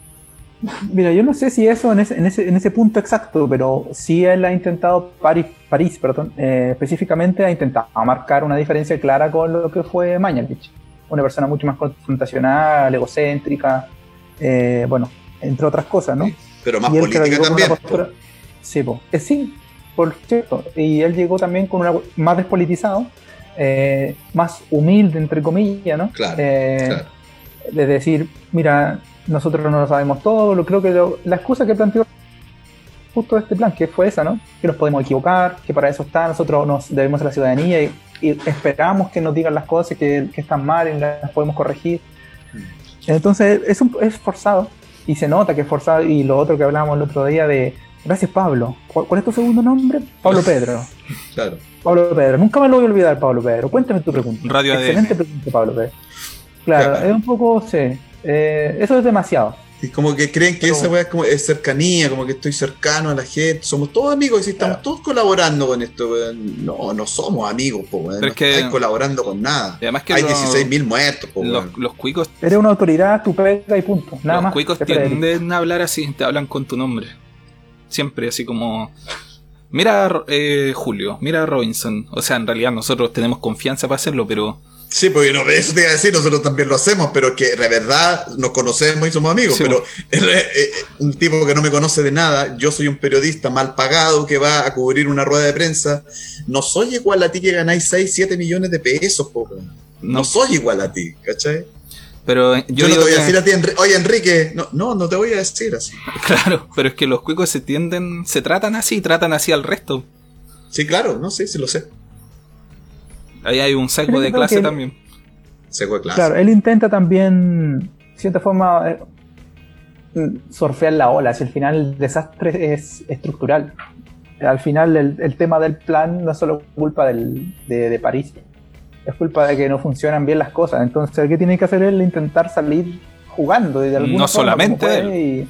Mira, yo no sé si eso en ese, en ese, en ese punto exacto, pero sí él ha intentado, París, París perdón, eh, específicamente ha intentado marcar una diferencia clara con lo que fue Mañalich. Una persona mucho más confrontacional, egocéntrica, eh, bueno, entre otras cosas, ¿no? Sí, pero más Y él, claro, política llegó con también. una postura- Sí, po. Eh, sí, por cierto. Y él llegó también con una más despolitizado, eh, más humilde, entre comillas, ¿no? Claro, Eh, claro. De decir, mira, nosotros no lo sabemos todo, lo creo que lo- la excusa que planteó justo este plan, que fue esa, ¿no? Que nos podemos equivocar, que para eso está, nosotros nos debemos a la ciudadanía y, y esperamos que nos digan las cosas que, que están mal y las podemos corregir. Entonces es, un, es forzado y se nota que es forzado. Y lo otro que hablábamos el otro día de, gracias Pablo, ¿cuál, cuál es tu segundo nombre? Pablo Pedro. Claro. Pablo Pedro, nunca me lo voy a olvidar, Pablo Pedro. Cuéntame tu pregunta. Radio A D N. Excelente pregunta, Pablo Pedro. Claro, Claro. es un poco, sí, eh, eso es demasiado. Y como que creen que Pero- esa weá es como es cercanía, como que estoy cercano a la gente, somos todos amigos y si estamos Claro. todos colaborando con esto, weón. No, no somos amigos, po, weón. Pero No es que- estáis colaborando con nada. Y además que Hay lo- dieciséis mil muertos, po, Los, weón. los cuicos, Eres una autoridad, tu pega y punto. Nada los más. cuicos Te espera, Eric. tienden a hablar así, te hablan con tu nombre. Siempre así como... Mira eh, Julio, mira Robinson. O sea, en realidad nosotros tenemos confianza para hacerlo, pero... Sí, porque no, eso te iba a decir, nosotros también lo hacemos, pero que de verdad nos conocemos y somos amigos. Sí, pero eh, eh, un tipo que no me conoce de nada, yo soy un periodista mal pagado que va a cubrir una rueda de prensa. No soy igual a ti que ganáis seis, siete millones de pesos, po, weón. No, No, soy igual a ti, ¿cachai? pero yo, Yo, no te digo voy a que- decir a ti, Enri- oye Enrique, no, no, no te voy a decir así. Claro, pero es que los cuicos se tienden, se tratan así, tratan así al resto. Sí, claro, no sé, sí lo sé. Ahí hay un saco Pero yo de creo clase que- también. Seco de clase. Claro, él intenta también, de cierta forma, eh, mm, surfear la ola. Si al final el desastre es estructural. Al final el, el tema del plan no es solo culpa del, de, de París, es culpa de que no funcionan bien las cosas. Entonces, ¿qué tiene que hacer él? Intentar salir jugando y de alguna No forma, solamente como puede, y-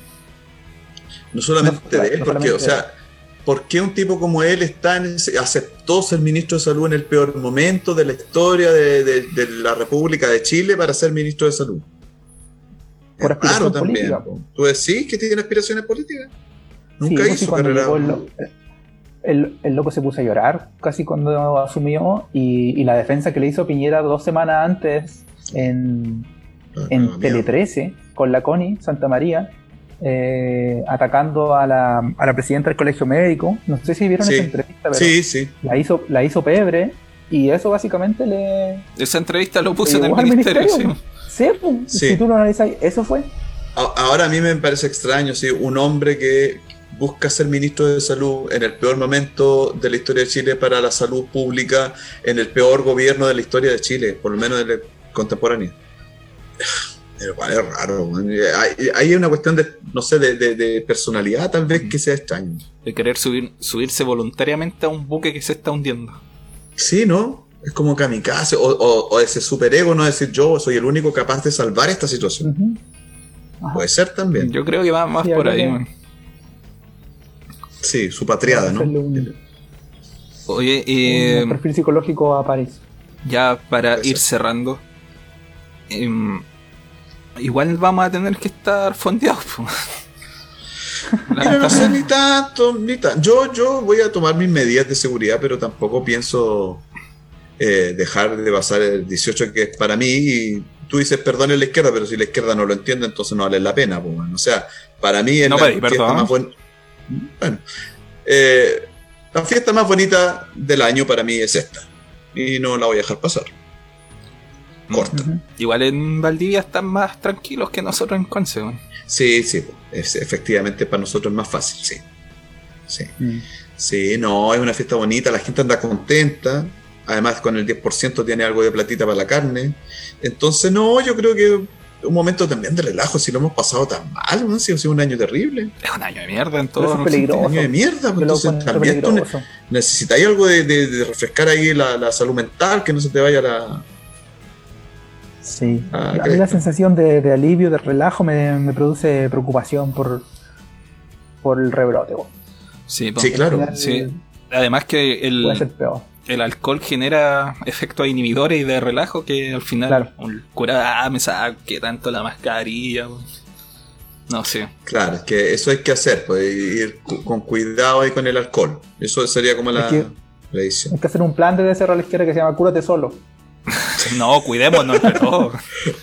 No solamente No, claro, de él, no porque, solamente o sea, ¿por qué un tipo como él está en ese- aceptó ser ministro de salud en el peor momento de la historia de, de- de la República de Chile para ser ministro de salud? Por Es raro aspiración también. política, po. ¿Tú decís que tiene aspiraciones políticas? Nunca Sí, pues, sí, hizo cuando carrera. llegó el, lo- el- el loco se puso a llorar casi cuando asumió y, y la defensa que le hizo Piñera dos semanas antes en, Ah, en no, Tele miedo. trece con la Connie Santa María, eh, atacando a la, a la presidenta del colegio médico. No sé si vieron Sí. esa entrevista, pero Sí, sí. la hizo la hizo Pebre y eso básicamente le Esa entrevista lo puse en el llegó al ministerio, ministerio. sí. Sí, pues, Sí. si tú lo analizas, eso fue. A- Ahora a mí me parece extraño, sí, un hombre que, busca ser ministro de salud en el peor momento de la historia de Chile para la salud pública, en el peor gobierno de la historia de Chile, por lo menos de la contemporánea. Pero igual es raro, hay, hay una cuestión de, no sé, de, de, de personalidad tal vez que sea extraño. De querer subir, subirse voluntariamente a un buque que se está hundiendo. Sí, ¿no? Es como kamikaze, o, o, o ese superego, no decir yo soy el único capaz de salvar esta situación. Uh-huh. Puede ser también. Yo creo que va más sí, por ahí, man. Sí, su patriada, ¿no? Un, Oye, eh, un perfil psicológico a París. Ya para ir cerrando, eh, igual vamos a tener que estar fondeados. Mira, no sé ni tanto, ni tanto. Yo, yo voy a tomar mis medidas de seguridad, pero tampoco pienso eh, dejar de pasar el dieciocho, que es para mí. Y tú dices perdón en la izquierda, pero si la izquierda no lo entiende, entonces no vale la pena. Pues, bueno. O sea, para mí es no, la pedí, fiesta perdón. más bonita. Bueno, eh, la fiesta más bonita del año para mí es esta. Y no la voy a dejar pasar. Corta. Uh-huh. Igual en Valdivia están más tranquilos que nosotros en Conce, ¿no? Sí, sí, es, efectivamente para nosotros es más fácil, sí. Sí. Mm. Sí, no, es una fiesta bonita, la gente anda contenta, además con el diez por ciento tiene algo de platita para la carne. Entonces, no, yo creo que un momento también de relajo, si lo hemos pasado tan mal, ¿no? Si ha sido un año terrible. Es un año de mierda en todo. Es peligroso. Un año de mierda, pues, entonces también tú ne- necesitáis algo de, de, de refrescar ahí la, la salud mental, que no se te vaya la... Sí, ah, a mí la sensación de, de alivio, de relajo me, me produce preocupación por, por el rebrote. Sí, pues, sí, claro. Sí. Además que el, puede ser peor. El alcohol genera efectos inhibidores y de relajo que al final claro. un cura, ah, me saque tanto la mascarilla. No sé. Claro, es que eso hay que hacer, pues, ir con cuidado ahí con el alcohol. Eso sería como la, que, la edición. Hay que hacer un plan de Cerro a la Izquierda que se llama Cúrate Solo. No, cuidémonos entre todos.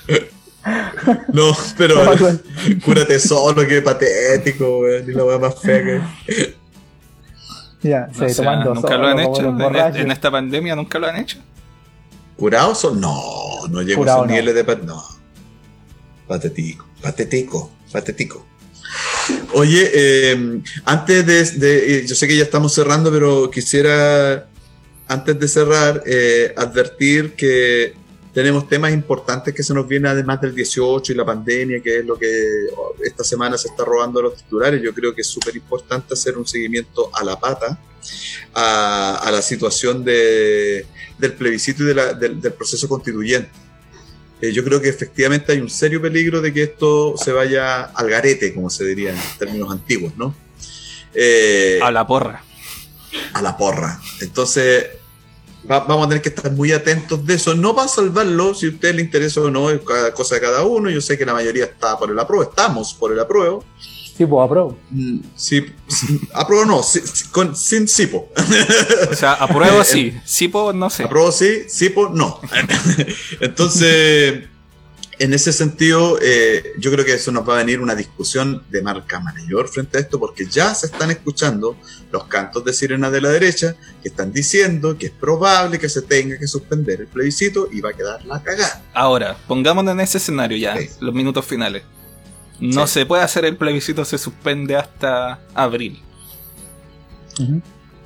No, pero no, cúrate solo, qué patético, güey, ni la weá más fea que... Ya, no, sí, o sea, tomando nunca solo, lo han hecho. en, este, en esta pandemia nunca lo han hecho. ¿Curado son? No, no llego a esos no. niveles de pat... No. Patético, patético, patético. Oye, eh, antes de, de... Yo sé que ya estamos cerrando, pero quisiera... Antes de cerrar, eh, advertir que tenemos temas importantes que se nos vienen además del dieciocho y la pandemia, que es lo que esta semana se está robando a los titulares. Yo creo que es súper importante hacer un seguimiento a la pata a, a la situación de, del plebiscito y de la, del, del proceso constituyente. Eh, yo creo que efectivamente hay un serio peligro de que esto se vaya al garete, como se diría en términos antiguos, ¿no? Eh, a la porra. A la porra. Entonces... Va, vamos a tener que estar muy atentos de eso, no para salvarlo, si a usted le interesa o no, es cada cosa de cada uno. Yo sé que la mayoría está por el apruebo, estamos por el apruebo. Sí, pues apruebo. Sí, sí, apruebo no, sí, con, sin sipo. O sea, apruebo sí, sipo no sé. Apruebo sí, sipo no. Entonces, en ese sentido, eh, yo creo que eso nos va a venir una discusión de marca mayor frente a esto, porque ya se están escuchando los cantos de sirena de la derecha que están diciendo que es probable que se tenga que suspender el plebiscito y va a quedar la cagada. Ahora, pongámonos en ese escenario ya, sí. Los minutos finales. No sí. se puede hacer el plebiscito, se suspende hasta abril. Uh-huh.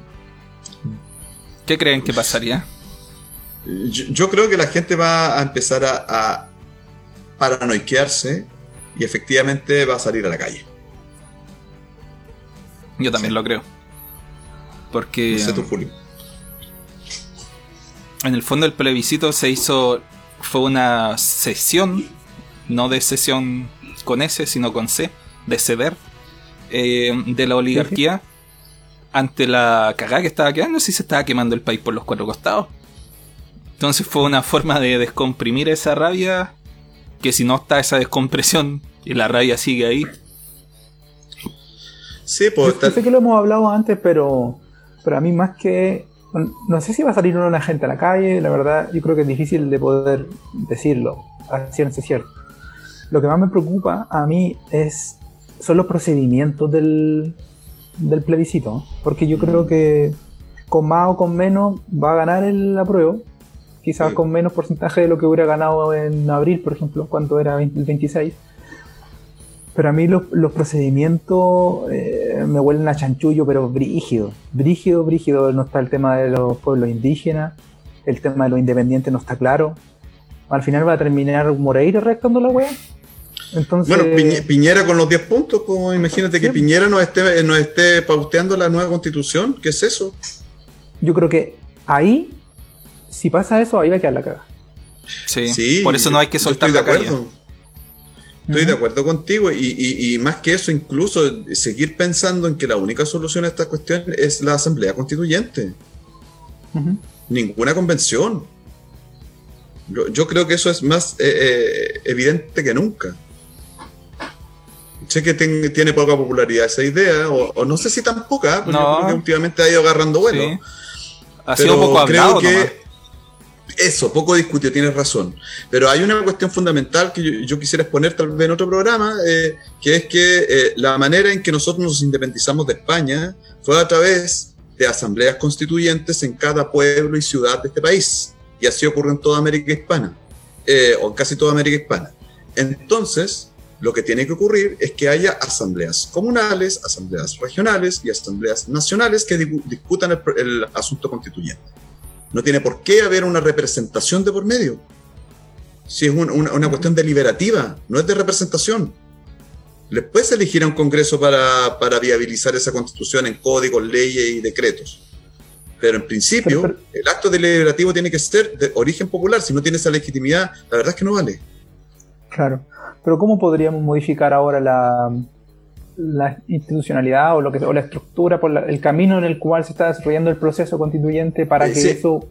¿Qué creen que pasaría? Yo, yo creo que la gente va a empezar a... a paranoiquearse y efectivamente va a salir a la calle. Yo también sí. lo creo. Porque... No sé tú, Julio. En el fondo el plebiscito se hizo... Fue una sesión, no de sesión con S, sino con C, de ceder, eh, de la oligarquía sí, sí. ante la cagada que estaba quedando, si se estaba quemando el país por los cuatro costados. Entonces fue una forma de descomprimir esa rabia, que si no está esa descompresión y la rabia sigue ahí. Sí, pues... Yo sé que lo hemos hablado antes, pero, pero a mí más que... No sé si va a salir una gente a la calle, la verdad yo creo que es difícil de poder decirlo, a ciencia cierta. Lo que más me preocupa a mí es, son los procedimientos del, del plebiscito, porque yo creo que con más o con menos va a ganar el apruebo. Quizás sí. con menos porcentaje de lo que hubiera ganado en abril, por ejemplo, cuando era el veintiséis. Pero a mí los, los procedimientos eh, me, me huelen a chanchullo, pero brígido, brígido, brígido. No está el tema de los pueblos indígenas, el tema de los independientes no está claro. Al final va a terminar Moreira redactando la wea. Entonces, bueno, Piñ- Piñera con los diez puntos, como imagínate que Piñera nos esté, nos esté pauteando la nueva constitución. ¿Qué es eso? Yo creo que ahí, si pasa eso, ahí va a quedar la cagada. Sí, sí, por eso no hay que soltar estoy la de acuerdo. calle. Estoy Uh-huh. de acuerdo contigo y, y, y más que eso, incluso seguir pensando en que la única solución a esta cuestión es la Asamblea Constituyente. Uh-huh. Ninguna convención. Yo, yo creo que eso es más eh, eh, evidente que nunca. Sé que ten, tiene poca popularidad esa idea, o, o no sé si tan poca, pero No. yo creo que últimamente ha ido agarrando vuelo. Sí. Ha Pero sido poco hablado creo nomás. que eso, poco discutido, tienes razón. Pero hay una cuestión fundamental que yo, yo quisiera exponer tal vez en otro programa, eh, que es que eh, la manera en que nosotros nos independizamos de España fue a través de asambleas constituyentes en cada pueblo y ciudad de este país. Y así ocurrió en toda América Hispana, eh, o en casi toda América Hispana. Entonces, lo que tiene que ocurrir es que haya asambleas comunales, asambleas regionales y asambleas nacionales que di- discutan el, el asunto constituyente. No tiene por qué haber una representación de por medio. Si es un, una, una cuestión deliberativa, no es de representación. Después se elegirá un congreso para, para viabilizar esa constitución en códigos, leyes y decretos. Pero en principio, Pero, pero- el acto deliberativo tiene que ser de origen popular. Si no tiene esa legitimidad, la verdad es que no vale. Claro. Pero ¿cómo podríamos modificar ahora la, la institucionalidad o, lo que, o la estructura, por la, el camino en el cual se está desarrollando el proceso constituyente para Eh, que sí. eso...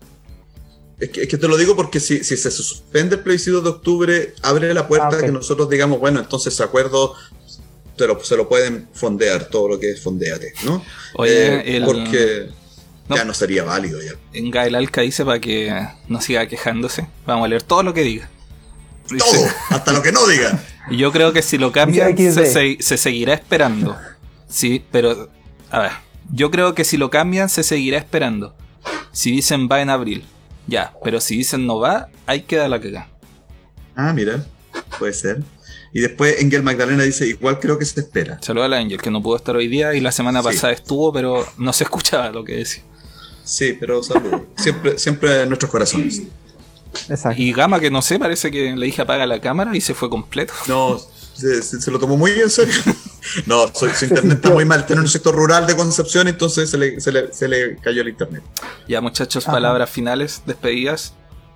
Es que, es que te lo digo porque si, si se suspende el plebiscito de octubre, abre la puerta Ah, ok. a que nosotros digamos, bueno, entonces ese acuerdo te lo, se lo pueden fondear, todo lo que es fondeate, ¿no? Oye, Eh, el- porque no. ya no sería válido ya. En Gael Alca dice para que no siga quejándose. Vamos a leer todo lo que diga. Dice, Todo, hasta lo que no diga. y yo creo que si lo cambian Dice se, X D. se- se seguirá esperando. Sí, pero a ver, yo creo que si lo cambian se seguirá esperando. Si dicen va en abril, ya, pero si dicen no va, ahí queda la cagada. Ah, mira, puede ser. Y después Engel Magdalena dice, igual creo que se espera. Saludos a la Angel, que no pudo estar hoy día y la semana Sí. pasada estuvo, pero no se escuchaba lo que decía. Sí, pero saludos. Siempre, siempre en nuestros corazones. Exacto. Y Gama, que no sé, parece que le dije apaga la cámara y se fue completo. No, se, se- se lo tomó muy en serio. No, su, su internet está muy mal. Tiene un sector rural de Concepción, entonces se le, se le, se le cayó el internet. Ya, muchachos, Ajá. palabras finales, despedidas.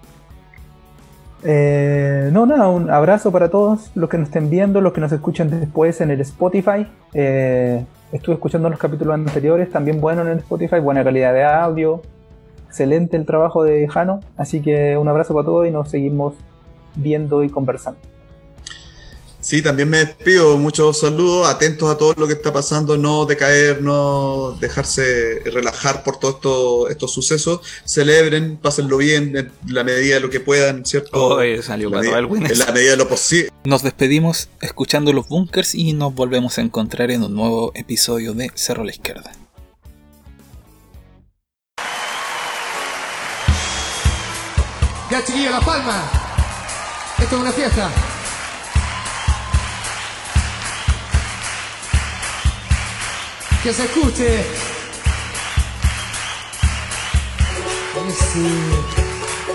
Eh, no, nada, un abrazo para todos los que nos estén viendo, los que nos escuchan después en el Spotify. Eh, estuve escuchando los capítulos anteriores, también bueno en el Spotify, buena calidad de audio, excelente el trabajo de Jano, así que un abrazo para todos y nos seguimos viendo y conversando. Sí, también me despido. Muchos saludos, atentos a todo lo que está pasando, no decaer, no dejarse relajar por todos esto, estos sucesos. Celebren, pásenlo bien en la medida de lo que puedan, ¿cierto? Hoy salió en, la para medida, todo el Winnes. en la medida de lo posible. Nos despedimos escuchando los bunkers y nos volvemos a encontrar en un nuevo episodio de Cerro a la Izquierda. Ya, chiquillos, Las Palmas. Esto es una fiesta. Que se escuche. Ay, sí.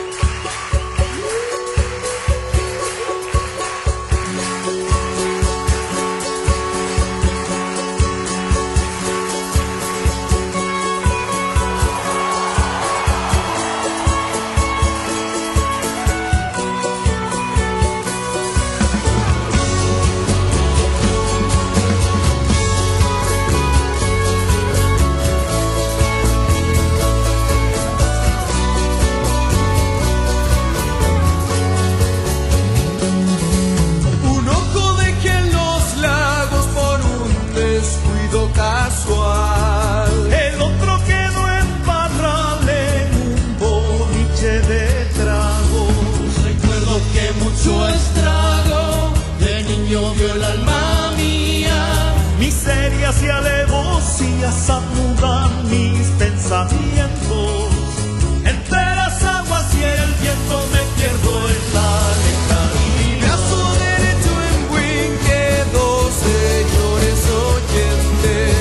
Un ojo dejé en los lagos por un descuido casual. El otro quedó en Parral en un boliche de tragos. Recuerdo que mucho estrago de niño vio el alma mía. Miserias y alevosías anudan mis pensamientos. Entre las aguas y el viento me pierdo en la lejanía. Brazo derecho en buen quedó, señores oyentes.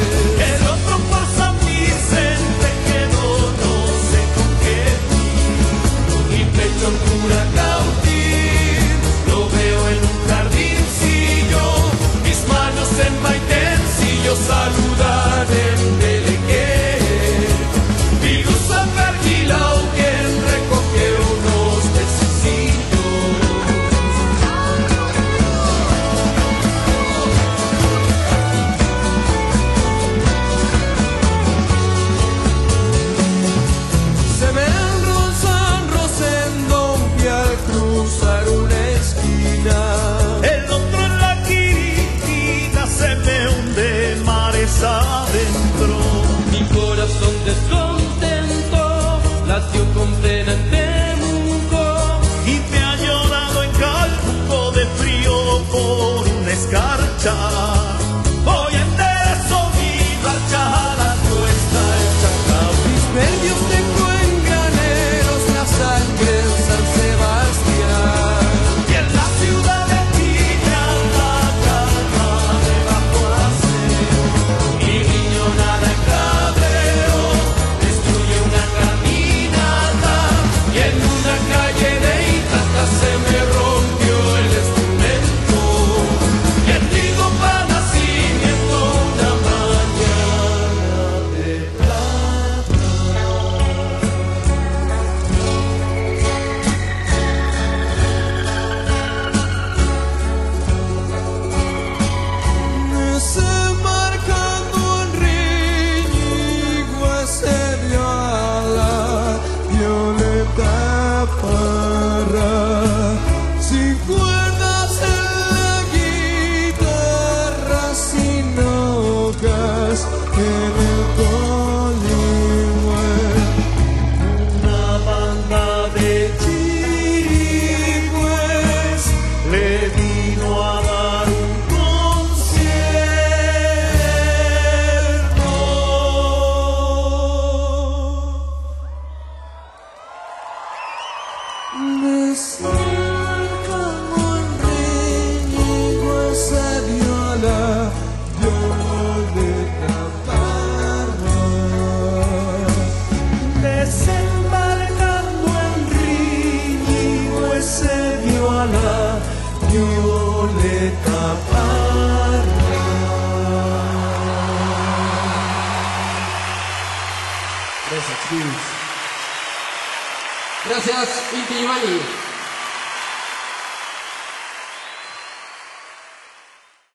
marchar. Voy enderezo mi marcha a la cuesta hecha caos. Mis medios tengo en graneros la sangre en San Sebastián. Y en la ciudad de China la calma debajo hacer. Mi niño nada en cabrero destruye una caminata. Y en una calle de Itata se me rompió el instrumento. Y el trigo para nacimiento una mañana de plata. Desembarcando en Riñigua se dio a la Violeta Parra. Sin cuerdas en la guitarra, sin hojas en el coligüe. Una banda de chirigües le vino a dar un concierto. Desembarcando en Riñigua se dio a la Violeta Parra. Desembarcando en Riñigua se dio a la Violeta Parra. Gracias, chicos. Gracias, Inti Giovanni.